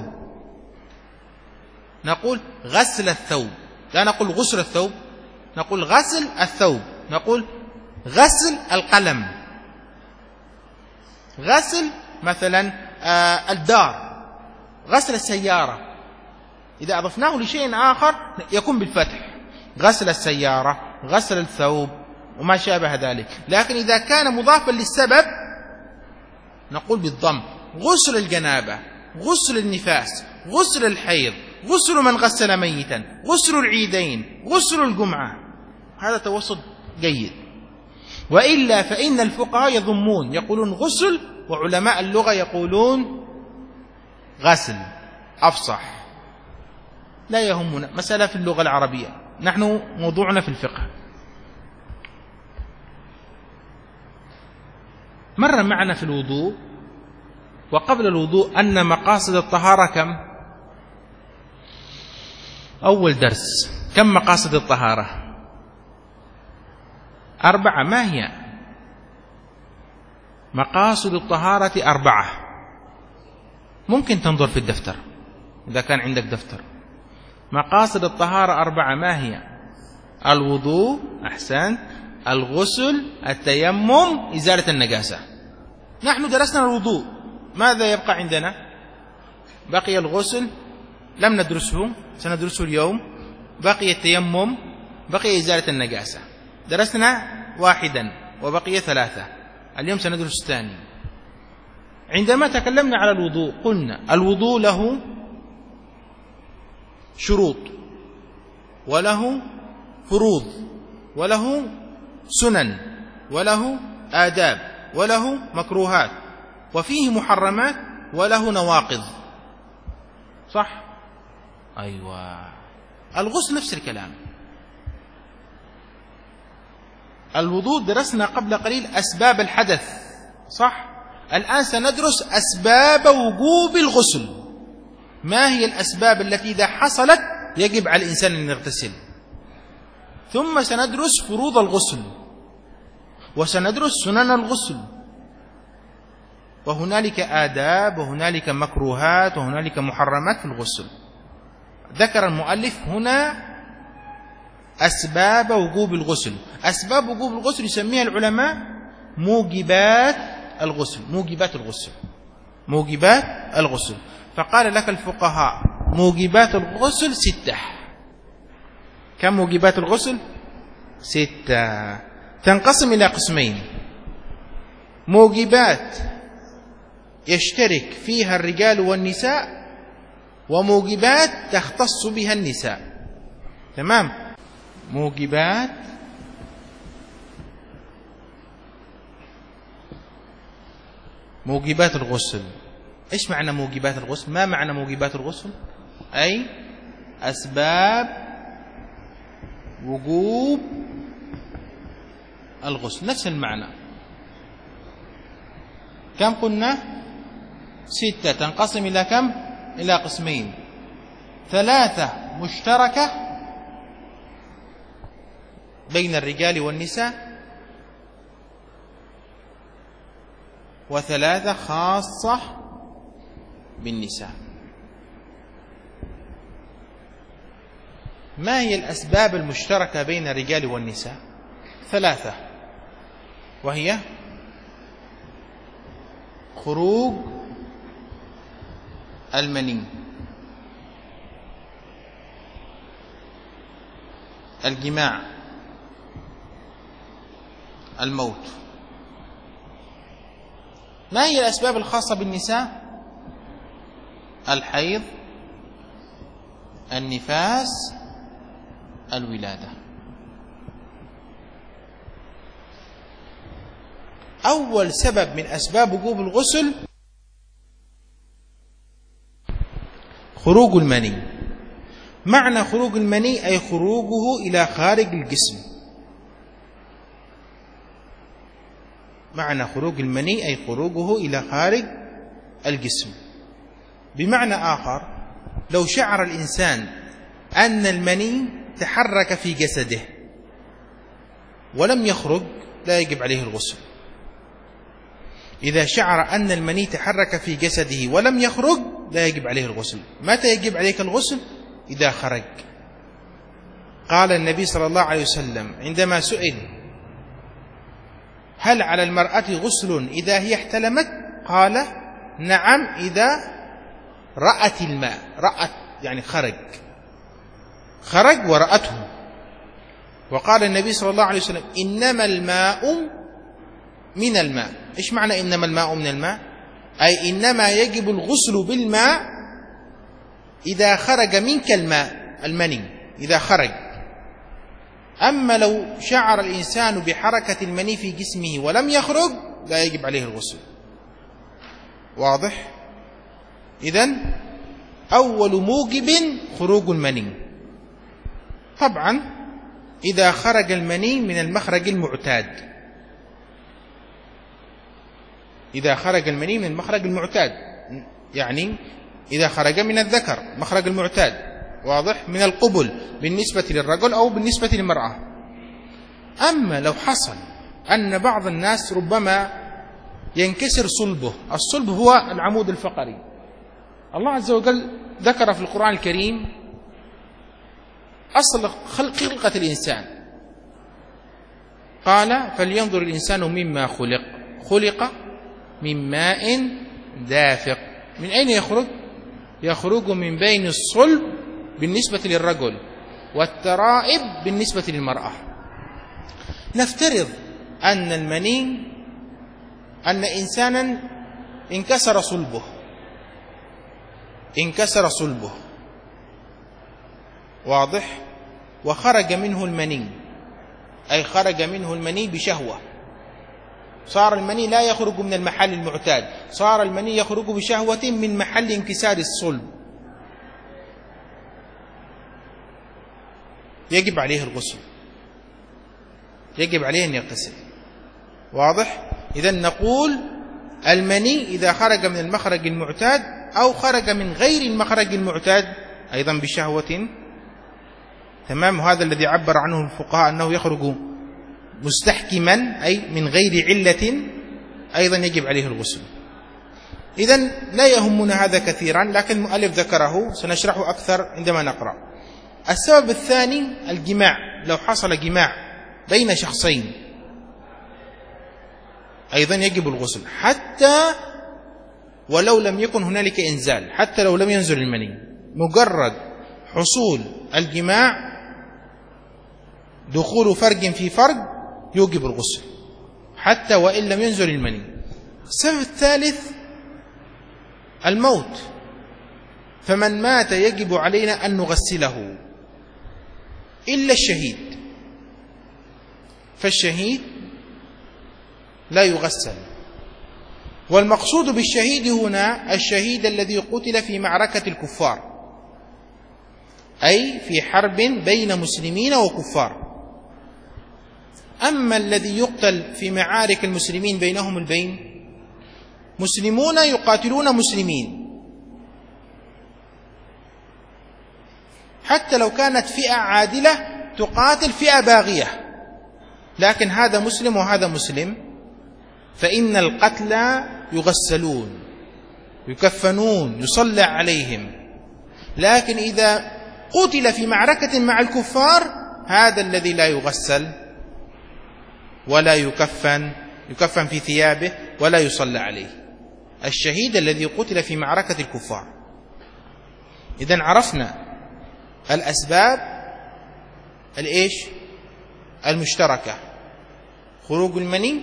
نقول غسل الثوب، لا نقول غسل الثوب، نقول غسل الثوب، نقول غسل القلم، غسل مثلا آه الدار، غسل السيارة. إذا أضفناه لشيء آخر يكون بالفتح، غسل السيارة، غسل الثوب وما شابه ذلك. لكن إذا كان مضافا للسبب نقول بالضم، غسل الجنابة، غسل النفاس، غسل الحيض، غسل من غسل ميتا، غسل العيدين، غسل الجمعة. هذا توسط جيد. وإلا فإن الفقهاء يضمون، يقولون غسل، وعلماء اللغة يقولون غسل أفصح. لا يهمنا، مسألة في اللغة العربية، نحن موضوعنا في الفقه. مر معنا في الوضوء وقبل الوضوء أن مقاصد الطهارة كم؟ أول درس كم مقاصد الطهارة؟ أربعة. ما هي؟ مقاصد الطهارة أربعة. ممكن تنظر في الدفتر إذا كان عندك دفتر. مقاصد الطهارة أربعة، ما هي؟ الوضوء، أحسن، الغسل، التيمم، إزالة النجاسة. نحن درسنا الوضوء، ماذا يبقى عندنا؟ بقي الغسل، لم ندرسه، سندرسه اليوم. بقي التيمم، بقي إزالة النجاسة. درسنا واحدا وبقي ثلاثة، اليوم سندرس الثاني. عندما تكلمنا على الوضوء قلنا الوضوء له شروط وله فروض وله سنن وله آداب وله مكروهات وفيه محرمات وله نواقض، صح؟ أيوة. الغسل نفس الكلام. الوضوء درسنا قبل قليل أسباب الحدث، صح؟ الآن سندرس أسباب وجوب الغسل. ما هي الأسباب التي إذا حصلت يجب على الإنسان أن يغتسل؟ ثم سندرس فروض الغسل، وسندرس سنن الغسل، وهنالك آداب وهنالك مكروهات وهنالك محرمات في الغسل. ذكر المؤلف هنا أسباب وجوب الغسل. أسباب وجوب الغسل يسميها العلماء موجبات الغسل. موجبات الغسل موجبات الغسل فقال لك الفقهاء موجبات الغسل ستة. كم موجبات الغسل؟ ستة. تنقسم إلى قسمين: موجبات يشترك فيها الرجال والنساء، وموجبات تختص بها النساء. تمام؟ موجبات موجبات الغسل. إيش معنى موجبات الغسل؟ ما معنى موجبات الغسل؟ أي أسباب وجوب الغسل، نفس المعنى. كم قلنا؟ ستة. تنقسم إلى كم؟ إلى قسمين: ثلاثة مشتركة بين الرجال والنساء، وثلاثة خاصة بالنساء. ما هي الأسباب المشتركة بين الرجال والنساء؟ ثلاثة، وهي خروج المني، الجماع، الموت. ما هي الأسباب الخاصة بالنساء؟ الحيض، النفاس، الولادة. أول سبب من أسباب وجوب الغسل خروج المني. معنى خروج المني أي خروجه إلى خارج الجسم. معنى خروج المني أي خروجه إلى خارج الجسم. بمعنى آخر، لو شعر الإنسان أن المني تحرك في جسده ولم يخرج لا يجب عليه الغسل. إذا شعر أن المني تحرك في جسده ولم يخرج لا يجب عليه الغسل. متى يجب عليك الغسل؟ إذا خرج. قال النبي صلى الله عليه وسلم عندما سئل: هل على المرأة غسل إذا هي احتلمت؟ قال: نعم، إذا رأت الماء. رأت يعني خرج، خرج ورأته. وقال النبي صلى الله عليه وسلم: إنما الماء من الماء. إيش معنى إنما الماء من الماء؟ أي إنما يجب الغسل بالماء إذا خرج منك الماء، المني إذا خرج. أما لو شعر الإنسان بحركة المني في جسمه ولم يخرج لا يجب عليه الغسل. واضح؟ إذن أول موجب خروج المني. طبعا إذا خرج المني من المخرج المعتاد، إذا خرج المني من المخرج المعتاد، يعني إذا خرج من الذكر مخرج المعتاد، واضح، من القبل بالنسبة للرجل أو بالنسبة للمرأة. أما لو حصل أن بعض الناس ربما ينكسر صلبه، الصلب هو العمود الفقري، الله عز وجل ذكر في القرآن الكريم أصل خلقة الإنسان، قال فلينظر الإنسان مما خلق، خلق من ماء دافق. من أين يخرج؟ يخرج من بين الصلب بالنسبة للرجل والترائب بالنسبة للمرأة. نفترض أن المني أن إنسانا انكسر صلبه انكسر صلبه واضح، وخرج منه المني، أي خرج منه المني بشهوة، صار المني لا يخرج من المحل المعتاد، صار المني يخرج بشهوة من محل انكسار الصلب، يجب عليه الغسل، يجب عليه أن يغتسل. واضح؟ إذن نقول المني إذا خرج من المخرج المعتاد أو خرج من غير المخرج المعتاد أيضا بشهوة، تمام، هذا الذي عبر عنه الفقهاء أنه يخرج مستحكما أي من غير علة، أيضا يجب عليه الغسل. إذن لا يهمنا هذا كثيرا، لكن المؤلف ذكره، سنشرحه أكثر عندما نقرأ. السبب الثاني الجماع، لو حصل جماع بين شخصين أيضا يجب الغسل، حتى ولو لم يكن هنالك إنزال، حتى لو لم ينزل المني، مجرد حصول الجماع، دخول فرج في فرج، يوجب الغسل حتى وإن لم ينزل المني. السبب الثالث الموت، فمن مات يجب علينا أن نغسله إلا الشهيد، فالشهيد لا يغسل. والمقصود بالشهيد هنا الشهيد الذي قتل في معركة الكفار، أي في حرب بين مسلمين وكفار. أما الذي يقتل في معارك المسلمين بينهم البين، مسلمون يقاتلون مسلمين، حتى لو كانت فئة عادلة تقاتل فئة باغية، لكن هذا مسلم وهذا مسلم، فإن القتلى يغسلون، يكفنون، يصلى عليهم. لكن إذا قتل في معركة مع الكفار، هذا الذي لا يغسل ولا يكفن، يكفن في ثيابه ولا يصلى عليه، الشهيد الذي قتل في معركة الكفار. إذن عرفنا الأسباب الإيش المشتركة: خروج المني،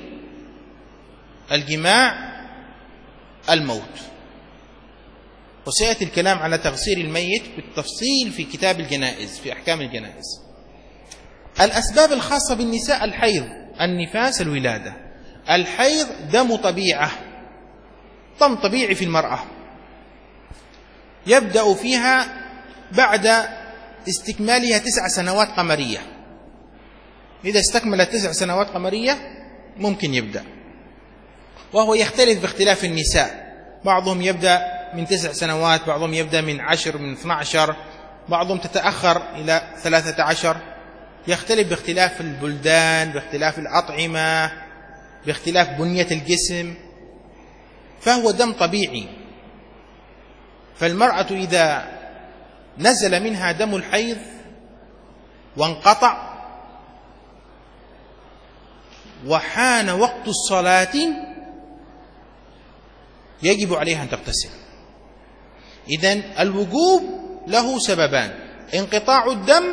الجماع، الموت. وسيأتي الكلام على تغسيل الميت بالتفصيل في كتاب الجنائز، في أحكام الجنائز. الأسباب الخاصة بالنساء: الحيض، النفاس، الولادة. الحيض دم طبيعة، دم طبيعي في المرأة، يبدأ فيها بعد استكمالها تسع سنوات قمرية. إذا استكملت تسع سنوات قمرية ممكن يبدأ، وهو يختلف باختلاف النساء، بعضهم يبدأ من تسع سنوات، بعضهم يبدأ من عشر، من اثنى عشر، بعضهم تتأخر إلى ثلاثة عشر، يختلف باختلاف البلدان، باختلاف الأطعمة، باختلاف بنية الجسم، فهو دم طبيعي. فالمرأة إذا نزل منها دم الحيض وانقطع وحان وقت الصلاة يجب عليها أن تغتسل. إذن الوجوب له سببان: انقطاع الدم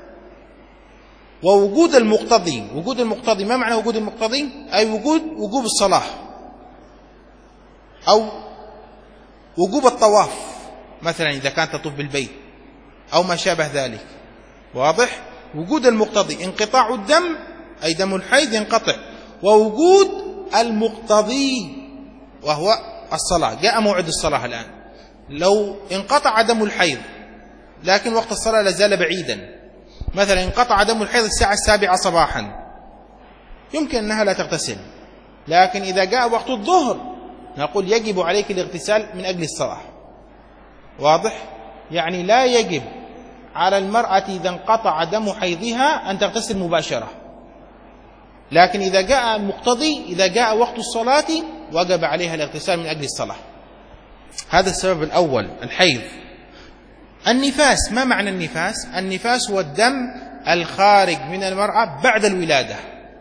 ووجود المقتضي. وجود المقتضي، ما معنى وجود المقتضي؟ أي وجود وجوب الصلاة أو وجوب الطواف مثلا إذا كانت تطوف بالبيت أو ما شابه ذلك. واضح؟ وجود المقتضي، انقطاع الدم أي دم الحيض ينقطع، ووجود المقتضي وهو الصلاة. جاء موعد الصلاة الآن، لو انقطع دم الحيض لكن وقت الصلاة لازال بعيدا، مثلا انقطع دم الحيض الساعة السابعة صباحا، يمكن أنها لا تغتسل، لكن إذا جاء وقت الظهر نقول يجب عليك الاغتسال من أجل الصلاة. واضح؟ يعني لا يجب على المرأة إذا انقطع دم حيضها أن تغتسل مباشرة، لكن إذا جاء المقتضي، إذا جاء وقت الصلاة وجب عليها الاغتسال من أجل الصلاة. هذا السبب الأول الحيض. النفاس، ما معنى النفاس؟ النفاس هو الدم الخارج من المرأة بعد الولادة،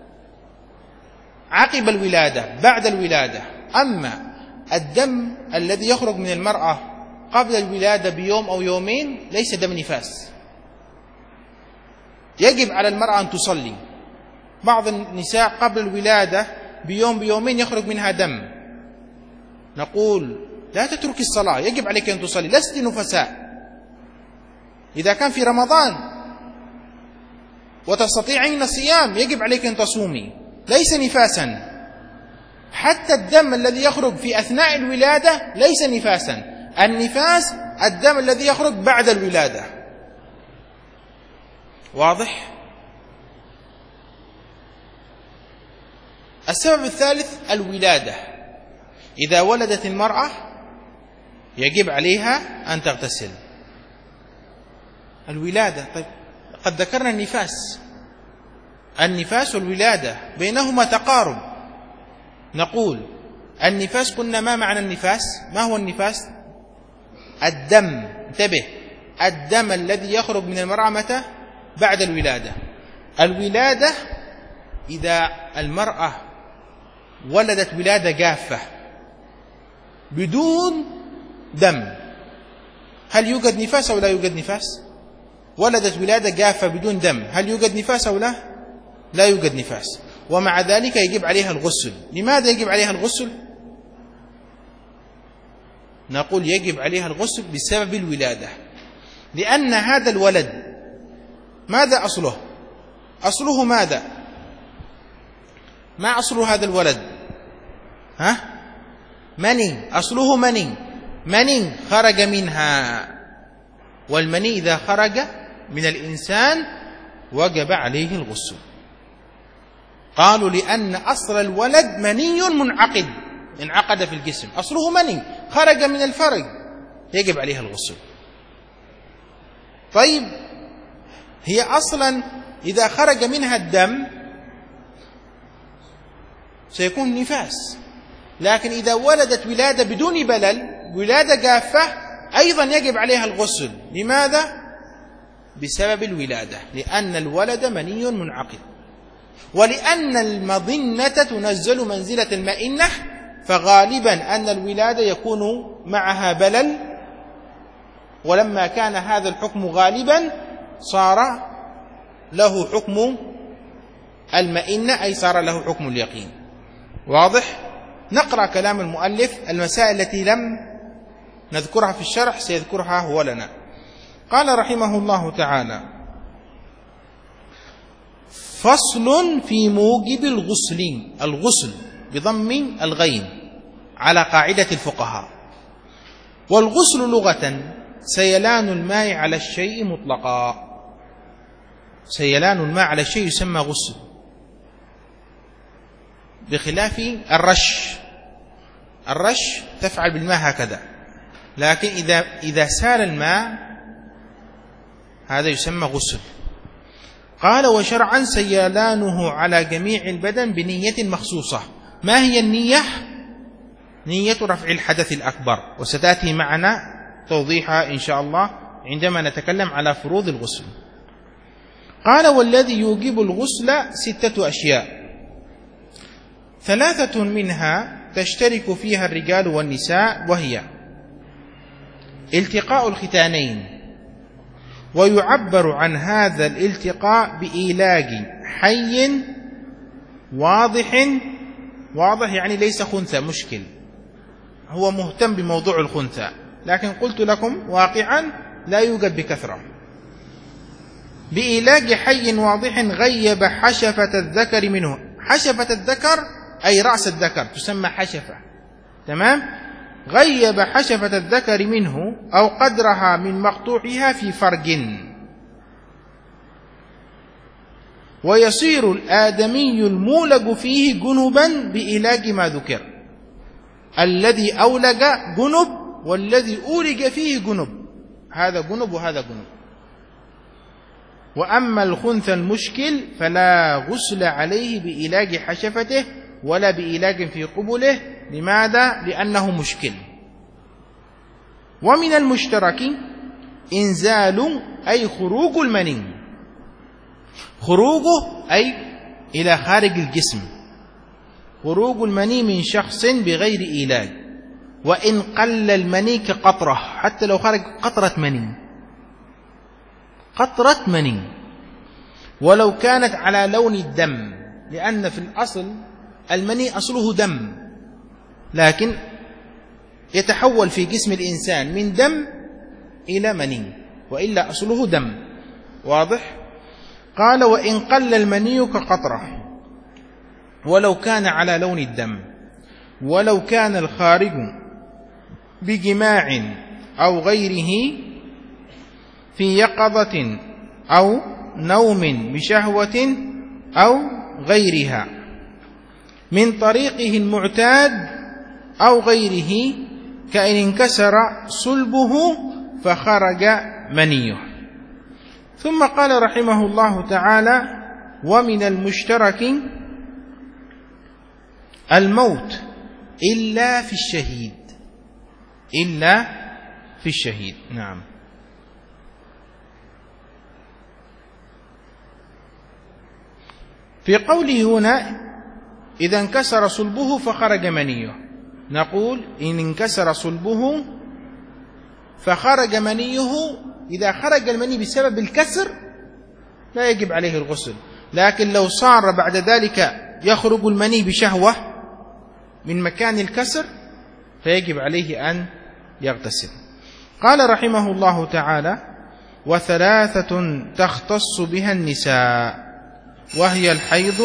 عقب الولادة، بعد الولادة. أما الدم الذي يخرج من المرأة قبل الولادة بيوم أو يومين ليس دم نفاس. يجب على المرأة أن تصلي. بعض النساء قبل الولادة بيوم بيومين يخرج منها دم، نقول لا تترك الصلاة، يجب عليك أن تصلي، لست نفساء. إذا كان في رمضان وتستطيعين الصيام يجب عليك أن تصومي، ليس نفاسا. حتى الدم الذي يخرج في أثناء الولادة ليس نفاسا، النفاس الدم الذي يخرج بعد الولادة. واضح؟ السبب الثالث الولادة. إذا ولدت المرأة يجب عليها أن تغتسل. الولادة، طيب قد ذكرنا النفاس، النفاس والولادة بينهما تقارب. نقول النفاس، قلنا ما معنى النفاس؟ ما هو النفاس؟ الدم، انتبه، الدم الذي يخرج من المرأة متى؟ بعد الولادة. الولادة إذا المرأة ولدت ولادة جافة بدون دم، هل يوجد نفاس أو لا يوجد نفاس؟ ولدت ولادة جافة بدون دم، هل يوجد نفاس أو لا؟ لا يوجد نفاس، ومع ذلك يجب عليها الغسل. لماذا يجب عليها الغسل؟ نقول يجب عليها الغسل بسبب الولادة، لأن هذا الولد ماذا أصله؟ أصله ماذا؟ ما أصل هذا الولد؟ ها؟ مني، أصله مني، مني خرج منها، والمني إذا خرج من الإنسان وجب عليه الغسل. قالوا لأن أصل الولد مني منعقد، انعقد في الجسم، أصله مني خرج من الفرج، يجب عليها الغسل. طيب هي أصلا إذا خرج منها الدم سيكون نفاس، لكن إذا ولدت ولادة بدون بلل، ولادة جافة، أيضا يجب عليها الغسل. لماذا؟ بسبب الولادة، لأن الولد مني منعقد، ولأن المظنة تنزل منزلة المئنة، فغالبا أن الولادة يكون معها بلل، ولما كان هذا الحكم غالبا صار له حكم المئنة، أي صار له حكم اليقين. واضح؟ نقرأ كلام المؤلف، المسائل التي لم نذكرها في الشرح سيذكرها هو لنا. قال رحمه الله تعالى: فصل في موجب الغسل، الغسل بضم الغين على قاعدة الفقهاء. والغسل لغة سيلان الماء على الشيء مطلقا، سيلان الماء على الشيء يسمى غسل، بخلاف الرش. الرش تفعل بالماء هكذا، لكن إذا إذا سال الماء هذا يسمى غسل. قال: وشرعا سيلانه على جميع البدن بنية مخصوصة. ما هي النية؟ نية رفع الحدث الأكبر، وستأتي معنا توضيحها إن شاء الله عندما نتكلم على فروض الغسل. قال: والذي يوجب الغسل ستة أشياء، ثلاثة منها تشترك فيها الرجال والنساء، وهي: التقاء الختانين، ويعبر عن هذا الالتقاء بإيلاج حي واضح، واضح يعني ليس خنثى مشكل، هو مهتم بموضوع الخنثى، لكن قلت لكم واقعا لا يوجد بكثرة. بإيلاج حي واضح غيب حشفة الذكر منه. حشفة الذكر أي رأس الذكر تسمى حشفة، تمام؟ غيب حشفة الذكر منه أو قدرها من مقطوعها في فرج، ويصير الآدمي المولج فيه جنبا بإيلاج ما ذكر. الذي أولج جنب، والذي أولج فيه جنب، هذا جنب وهذا جنب. وأما الخنثى المشكل فلا غسل عليه بإيلاج حشفته ولا بإيلاج في قبله. لماذا؟ لأنه مشكل. ومن المشترك إنزال أي خروج المني، خروجه أي إلى خارج الجسم، خروج المني من شخص بغير إيلاج، وإن قل المني كقطرة، حتى لو خرج قطرة مني، قطرة مني، ولو كانت على لون الدم، لأن في الأصل المني أصله دم، لكن يتحول في جسم الإنسان من دم إلى مني، وإلا أصله دم. واضح؟ قال وإن قل المني كقطرة ولو كان على لون الدم، ولو كان الخارج بجماع أو غيره في يقظة أو نوم بشهوة أو غيرها من طريقه المعتاد أو غيره، كأن انكسر صلبه فخرج منيه. ثم قال رحمه الله تعالى ومن المشترك الموت إلا في الشهيد، إلا في الشهيد. نعم. في قوله هنا إذا انكسر صلبه فخرج منيه، نقول إن انكسر صلبه فخرج منيه، إذا خرج المني بسبب الكسر لا يجب عليه الغسل، لكن لو صار بعد ذلك يخرج المني بشهوة من مكان الكسر فيجب عليه أن يغتسل. قال رحمه الله تعالى وثلاثة تختص بها النساء، وهي الحيض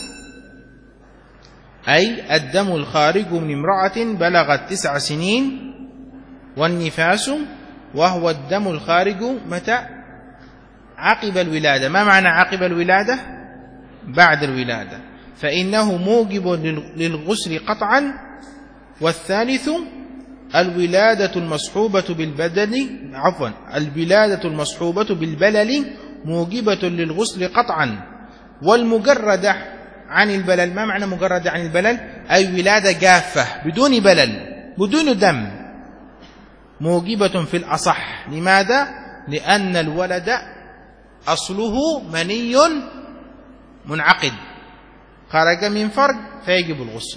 أي الدم الخارج من امرأة بلغت تسع سنين، والنفاس وهو الدم الخارج متى؟ عقب الولادة. ما معنى عقب الولادة؟ بعد الولادة، فإنه موجب للغسل قطعا. والثالث الولادة المصحوبة بالبدل عفوا الولادة المصحوبة بالبلل موجبة للغسل قطعا. والمجردة عن البلل، ما معنى مجردة عن البلل؟ أي ولادة جافة بدون بلل بدون دم، موجبة في الأصح. لماذا؟ لأن الولد أصله مني منعقد خرج من فرج فيجب الغسل،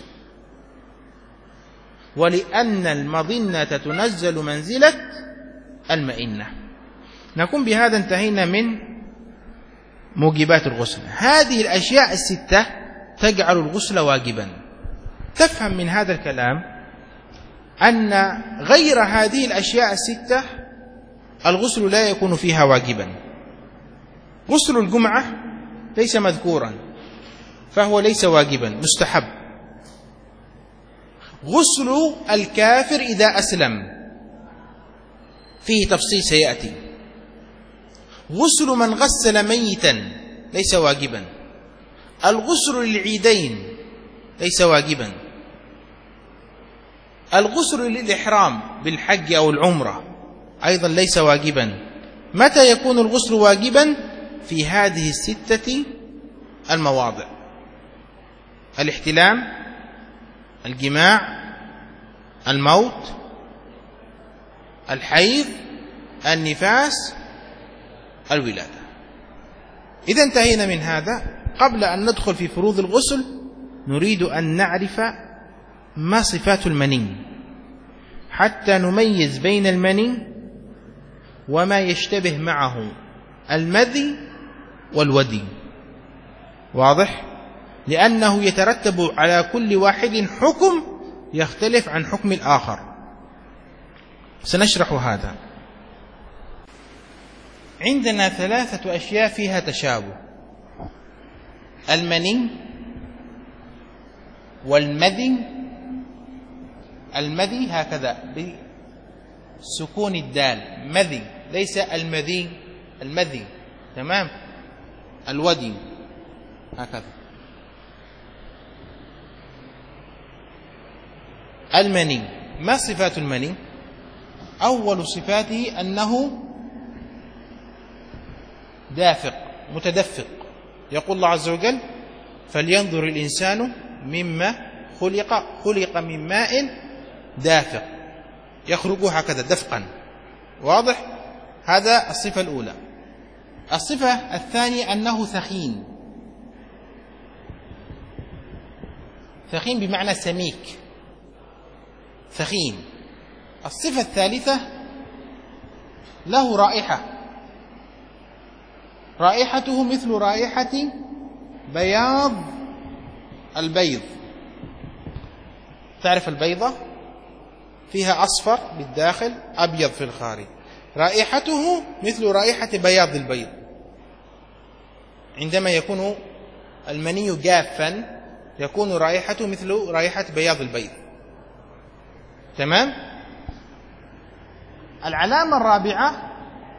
ولأن المظنة تنزل منزلة المئنة. نكون بهذا انتهينا من موجبات الغسل. هذه الأشياء الستة تجعل الغسل واجبا. تفهم من هذا الكلام أن غير هذه الأشياء الستة الغسل لا يكون فيها واجبا. غسل الجمعة ليس مذكورا فهو ليس واجبا، مستحب. غسل الكافر إذا أسلم فيه تفصيل سيأتي. غسل من غسل ميتا ليس واجبا. الغسل للعيدين ليس واجبا. الغسل للإحرام بالحج أو العمرة أيضا ليس واجبا. متى يكون الغسل واجبا؟ في هذه الستة المواضع: الاحتلام، الجماع، الموت، الحيض، النفاس، الولادة. إذا انتهينا من هذا. قبل أن ندخل في فروض الغسل نريد أن نعرف ما صفات المني حتى نميز بين المني وما يشتبه معه المذي والودي. واضح؟ لأنه يترتب على كل واحد حكم يختلف عن حكم الآخر. سنشرح هذا. عندنا ثلاثة أشياء فيها تشابه: المني والمذي. المذي هكذا بسكون الدال، مذي، ليس المذي، المذي، تمام. الودي هكذا. المني، ما صفات المني؟ أول صفاته أنه دافق متدفق. يقول الله عز وجل: فلينظر الإنسان مما خلق، خلق من ماء دافق. يخرج هكذا دفقا. واضح؟ هذا الصفة الأولى. الصفة الثانية أنه ثخين، ثخين بمعنى سميك، ثخين. الصفة الثالثة له رائحة، رائحته مثل رائحة بياض البيض. تعرف البيضة فيها أصفر بالداخل أبيض في الخارج، رائحته مثل رائحة بياض البيض. عندما يكون المني جافا يكون رائحته مثل رائحة بياض البيض. تمام؟ العلامة الرابعة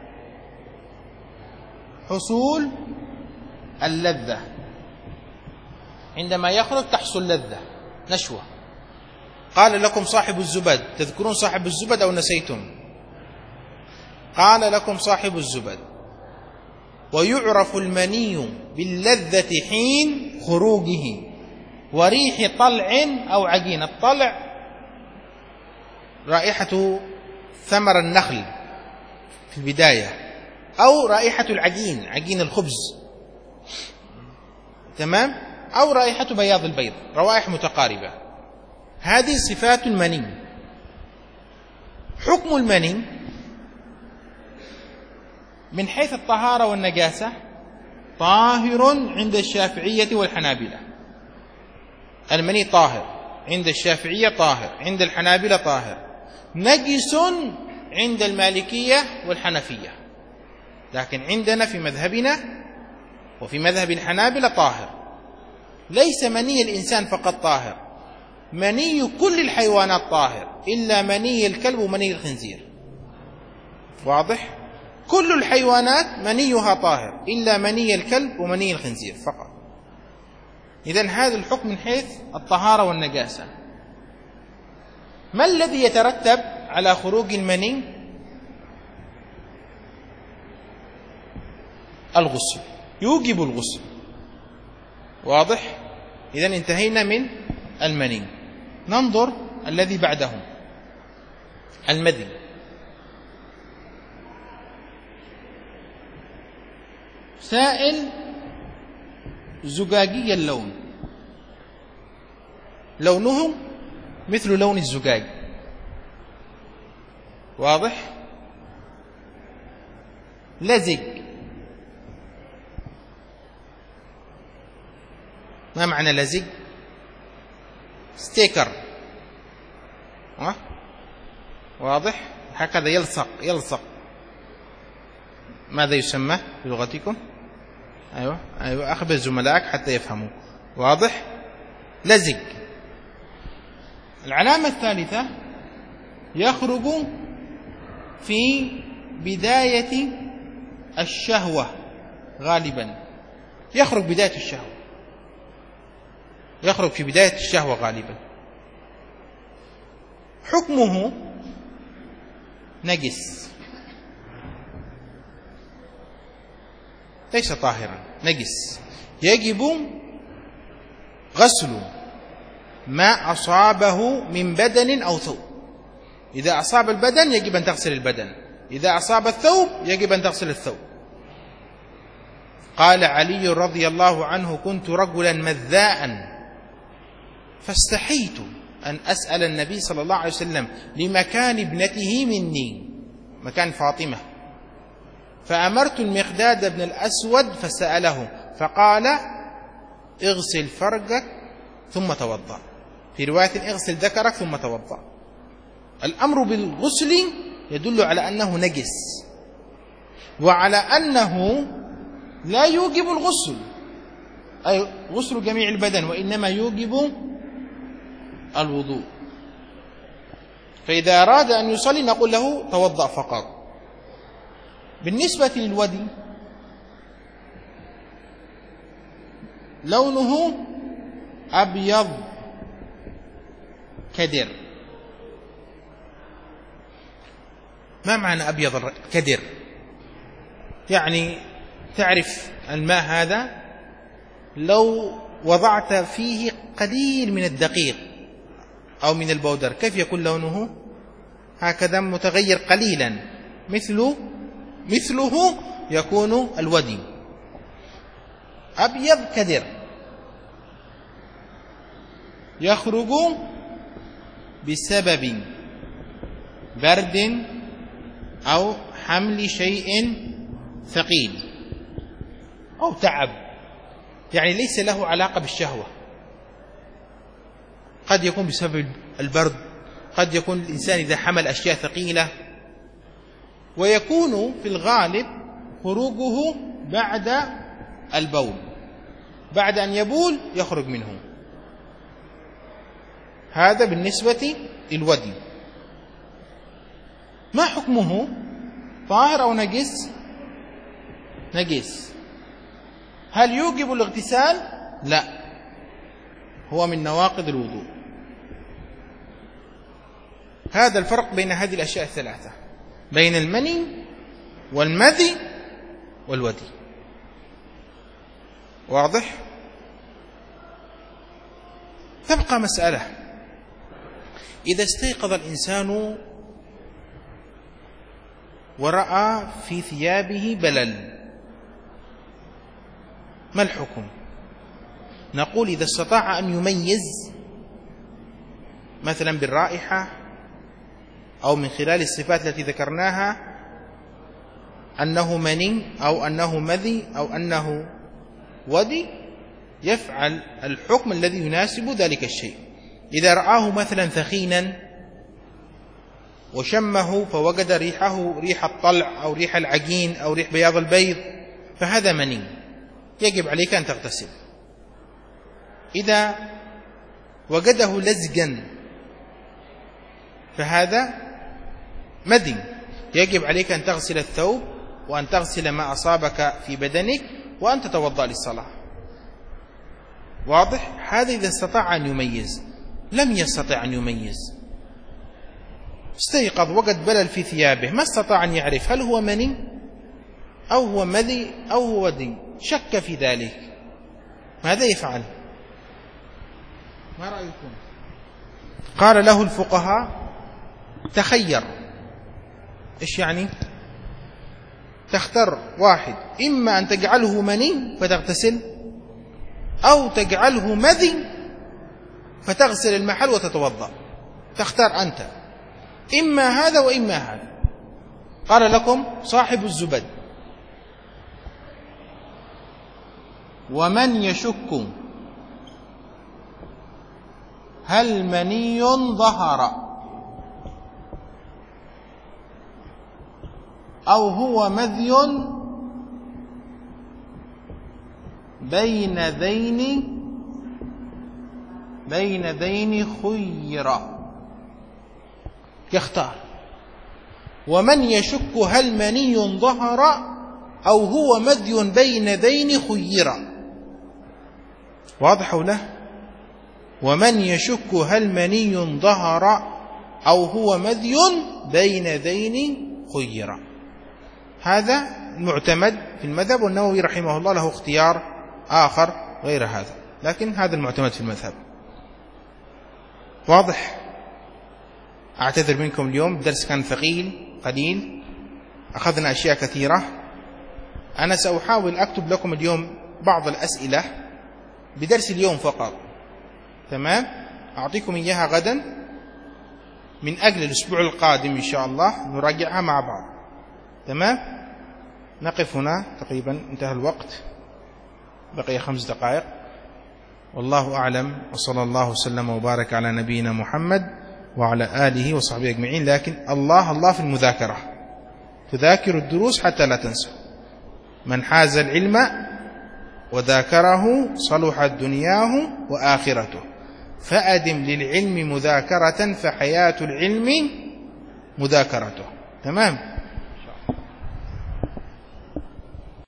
حصول اللذة، عندما يخرج تحصل لذة، نشوة. قال لكم صاحب الزبد، تذكرون صاحب الزبد أو نسيتم؟ قال لكم صاحب الزبد: ويعرف المني باللذة حين خروجه وريح طلع أو عجين. الطلع رائحة ثمر النخل في البداية، أو رائحة العجين، عجين الخبز، تمام، أو رائحة بياض البيض، روائح متقاربة. هذه صفات المني. حكم المني من حيث الطهارة والنجاسة طاهر عند الشافعية والحنابلة. المني طاهر عند الشافعية، طاهر عند الحنابلة، طاهر. نجس عند المالكية والحنفية، لكن عندنا في مذهبنا وفي مذهب الحنابلة طاهر. ليس مني الإنسان فقط طاهر، مني كل الحيوانات طاهر إلا مني الكلب ومني الخنزير. واضح؟ كل الحيوانات منيها طاهر إلا مني الكلب ومني الخنزير فقط. إذن هذا الحكم من حيث الطهارة والنجاسة. ما الذي يترتب على خروج المني؟ الغسل، يوجب الغسل. واضح؟ إذن انتهينا من المني. ننظر الذي بعده، المذي. سائل زجاجي اللون، لونه مثل لون الزجاج. واضح؟ لزج. ما معنى لزج؟ ستيكر. أه؟ واضح؟ هكذا يلصق يلصق. ماذا يسمى بلغتكم؟ أيوة أيوة أخبر زملائك حتى يفهموا. واضح؟ لزج. العلامة الثالثة يخرج في بداية الشهوة غالبا، يخرج بداية الشهوة، يخرج في بداية الشهوة غالبا. حكمه نجس، ليس طاهرا، نجس. يجب غسل ما أصابه من بدن أو ثوب. إذا أصاب البدن يجب أن تغسل البدن، إذا أصاب الثوب يجب أن تغسل الثوب. قال علي رضي الله عنه: كنت رجلا مذاء فاستحيت أن أسأل النبي صلى الله عليه وسلم لمكان ابنته مني، مكان فاطمة، فأمرت المقداد بن الأسود فسأله فقال: اغسل فرجك ثم توضأ. في رواية: اغسل ذكرك ثم توضأ. الأمر بالغسل يدل على أنه نجس، وعلى أنه لا يوجب الغسل، أي غسل جميع البدن، وإنما يوجب الوضوء. فإذا أراد أن يصلي نقول له توضأ فقط. بالنسبة للودي لونه أبيض كدر. ما معنى أبيض كدر؟ يعني تعرف الماء هذا لو وضعت فيه قليل من الدقيق أو من البودر كيف يكون لونه؟ هكذا متغير قليلا، مثل مثله يكون الودي. أبيض كدر يخرج بسبب برد أو حمل شيء ثقيل أو تعب، يعني ليس له علاقة بالشهوة، قد يكون بسبب البرد، قد يكون الإنسان إذا حمل أشياء ثقيلة، ويكون في الغالب خروجه بعد البول، بعد أن يبول يخرج منه. هذا بالنسبة للودي. ما حكمه؟ طاهر أو نجس؟ نجس. هل يوجب الاغتسال؟ لا، هو من نواقض الوضوء. هذا الفرق بين هذه الأشياء الثلاثة، بين المني والمذي والودي. واضح؟ تبقى مسألة، إذا استيقظ الإنسان ورأى في ثيابه بلل، ما الحكم؟ نقول إذا استطاع أن يميز مثلا بالرائحة أو من خلال الصفات التي ذكرناها أنه مني أو أنه مذي أو أنه ودي، يفعل الحكم الذي يناسب ذلك الشيء. إذا رآه مثلا ثخينا وشمه فوجد ريحه ريح الطلع أو ريح العجين أو ريح بياض البيض فهذا مني، يجب عليك أن تغتسل. إذا وجده لزجا فهذا مذي، يجب عليك أن تغسل الثوب وأن تغسل ما أصابك في بدنك وأن تتوضأ للصلاة. واضح؟ هذا إذا استطاع أن يميز. لم يستطع أن يميز، استيقظ وجد بلل في ثيابه، ما استطاع أن يعرف هل هو مني أو هو مذي أو هو ودي، شك في ذلك، ماذا يفعل؟ ما رأيكم؟ قال له الفقهاء تخير. إيش يعني؟ تختار واحد، إما أن تجعله مني فتغتسل، أو تجعله مذي فتغسل المحل وتتوضأ. تختار أنت إما هذا وإما هذا. قال لكم صاحب الزبد: ومن يشك هل مني ظهر أو هو مذي بين ذين بين ذين خير. يختار. ومن يشك هل مني ظهر أو هو مذي بين ذين خير. واضح له؟ ومن يشك هل مني ظهر أو هو مذي بين ذين خير. هذا المعتمد في المذهب، والنووي رحمه الله له اختيار آخر غير هذا، لكن هذا المعتمد في المذهب. واضح؟ أعتذر منكم اليوم، الدرس كان ثقيل قليل، أخذنا أشياء كثيرة. أنا سأحاول أكتب لكم اليوم بعض الأسئلة بدرس اليوم فقط، تمام؟ أعطيكم إياها غدا من أجل الأسبوع القادم إن شاء الله نراجعها مع بعض، تمام؟ نقف هنا، تقريبا انتهى الوقت، بقي خمس دقائق. والله أعلم، وصلى الله وسلم وبارك على نبينا محمد وعلى آله وصحبه أجمعين. لكن الله الله في المذاكرة، تذاكر الدروس حتى لا تنسوا. من حاز العلم وذاكره صلحت دنياه وآخرته، فأدم للعلم مذاكرة فحياة العلم مذاكرته. تمام؟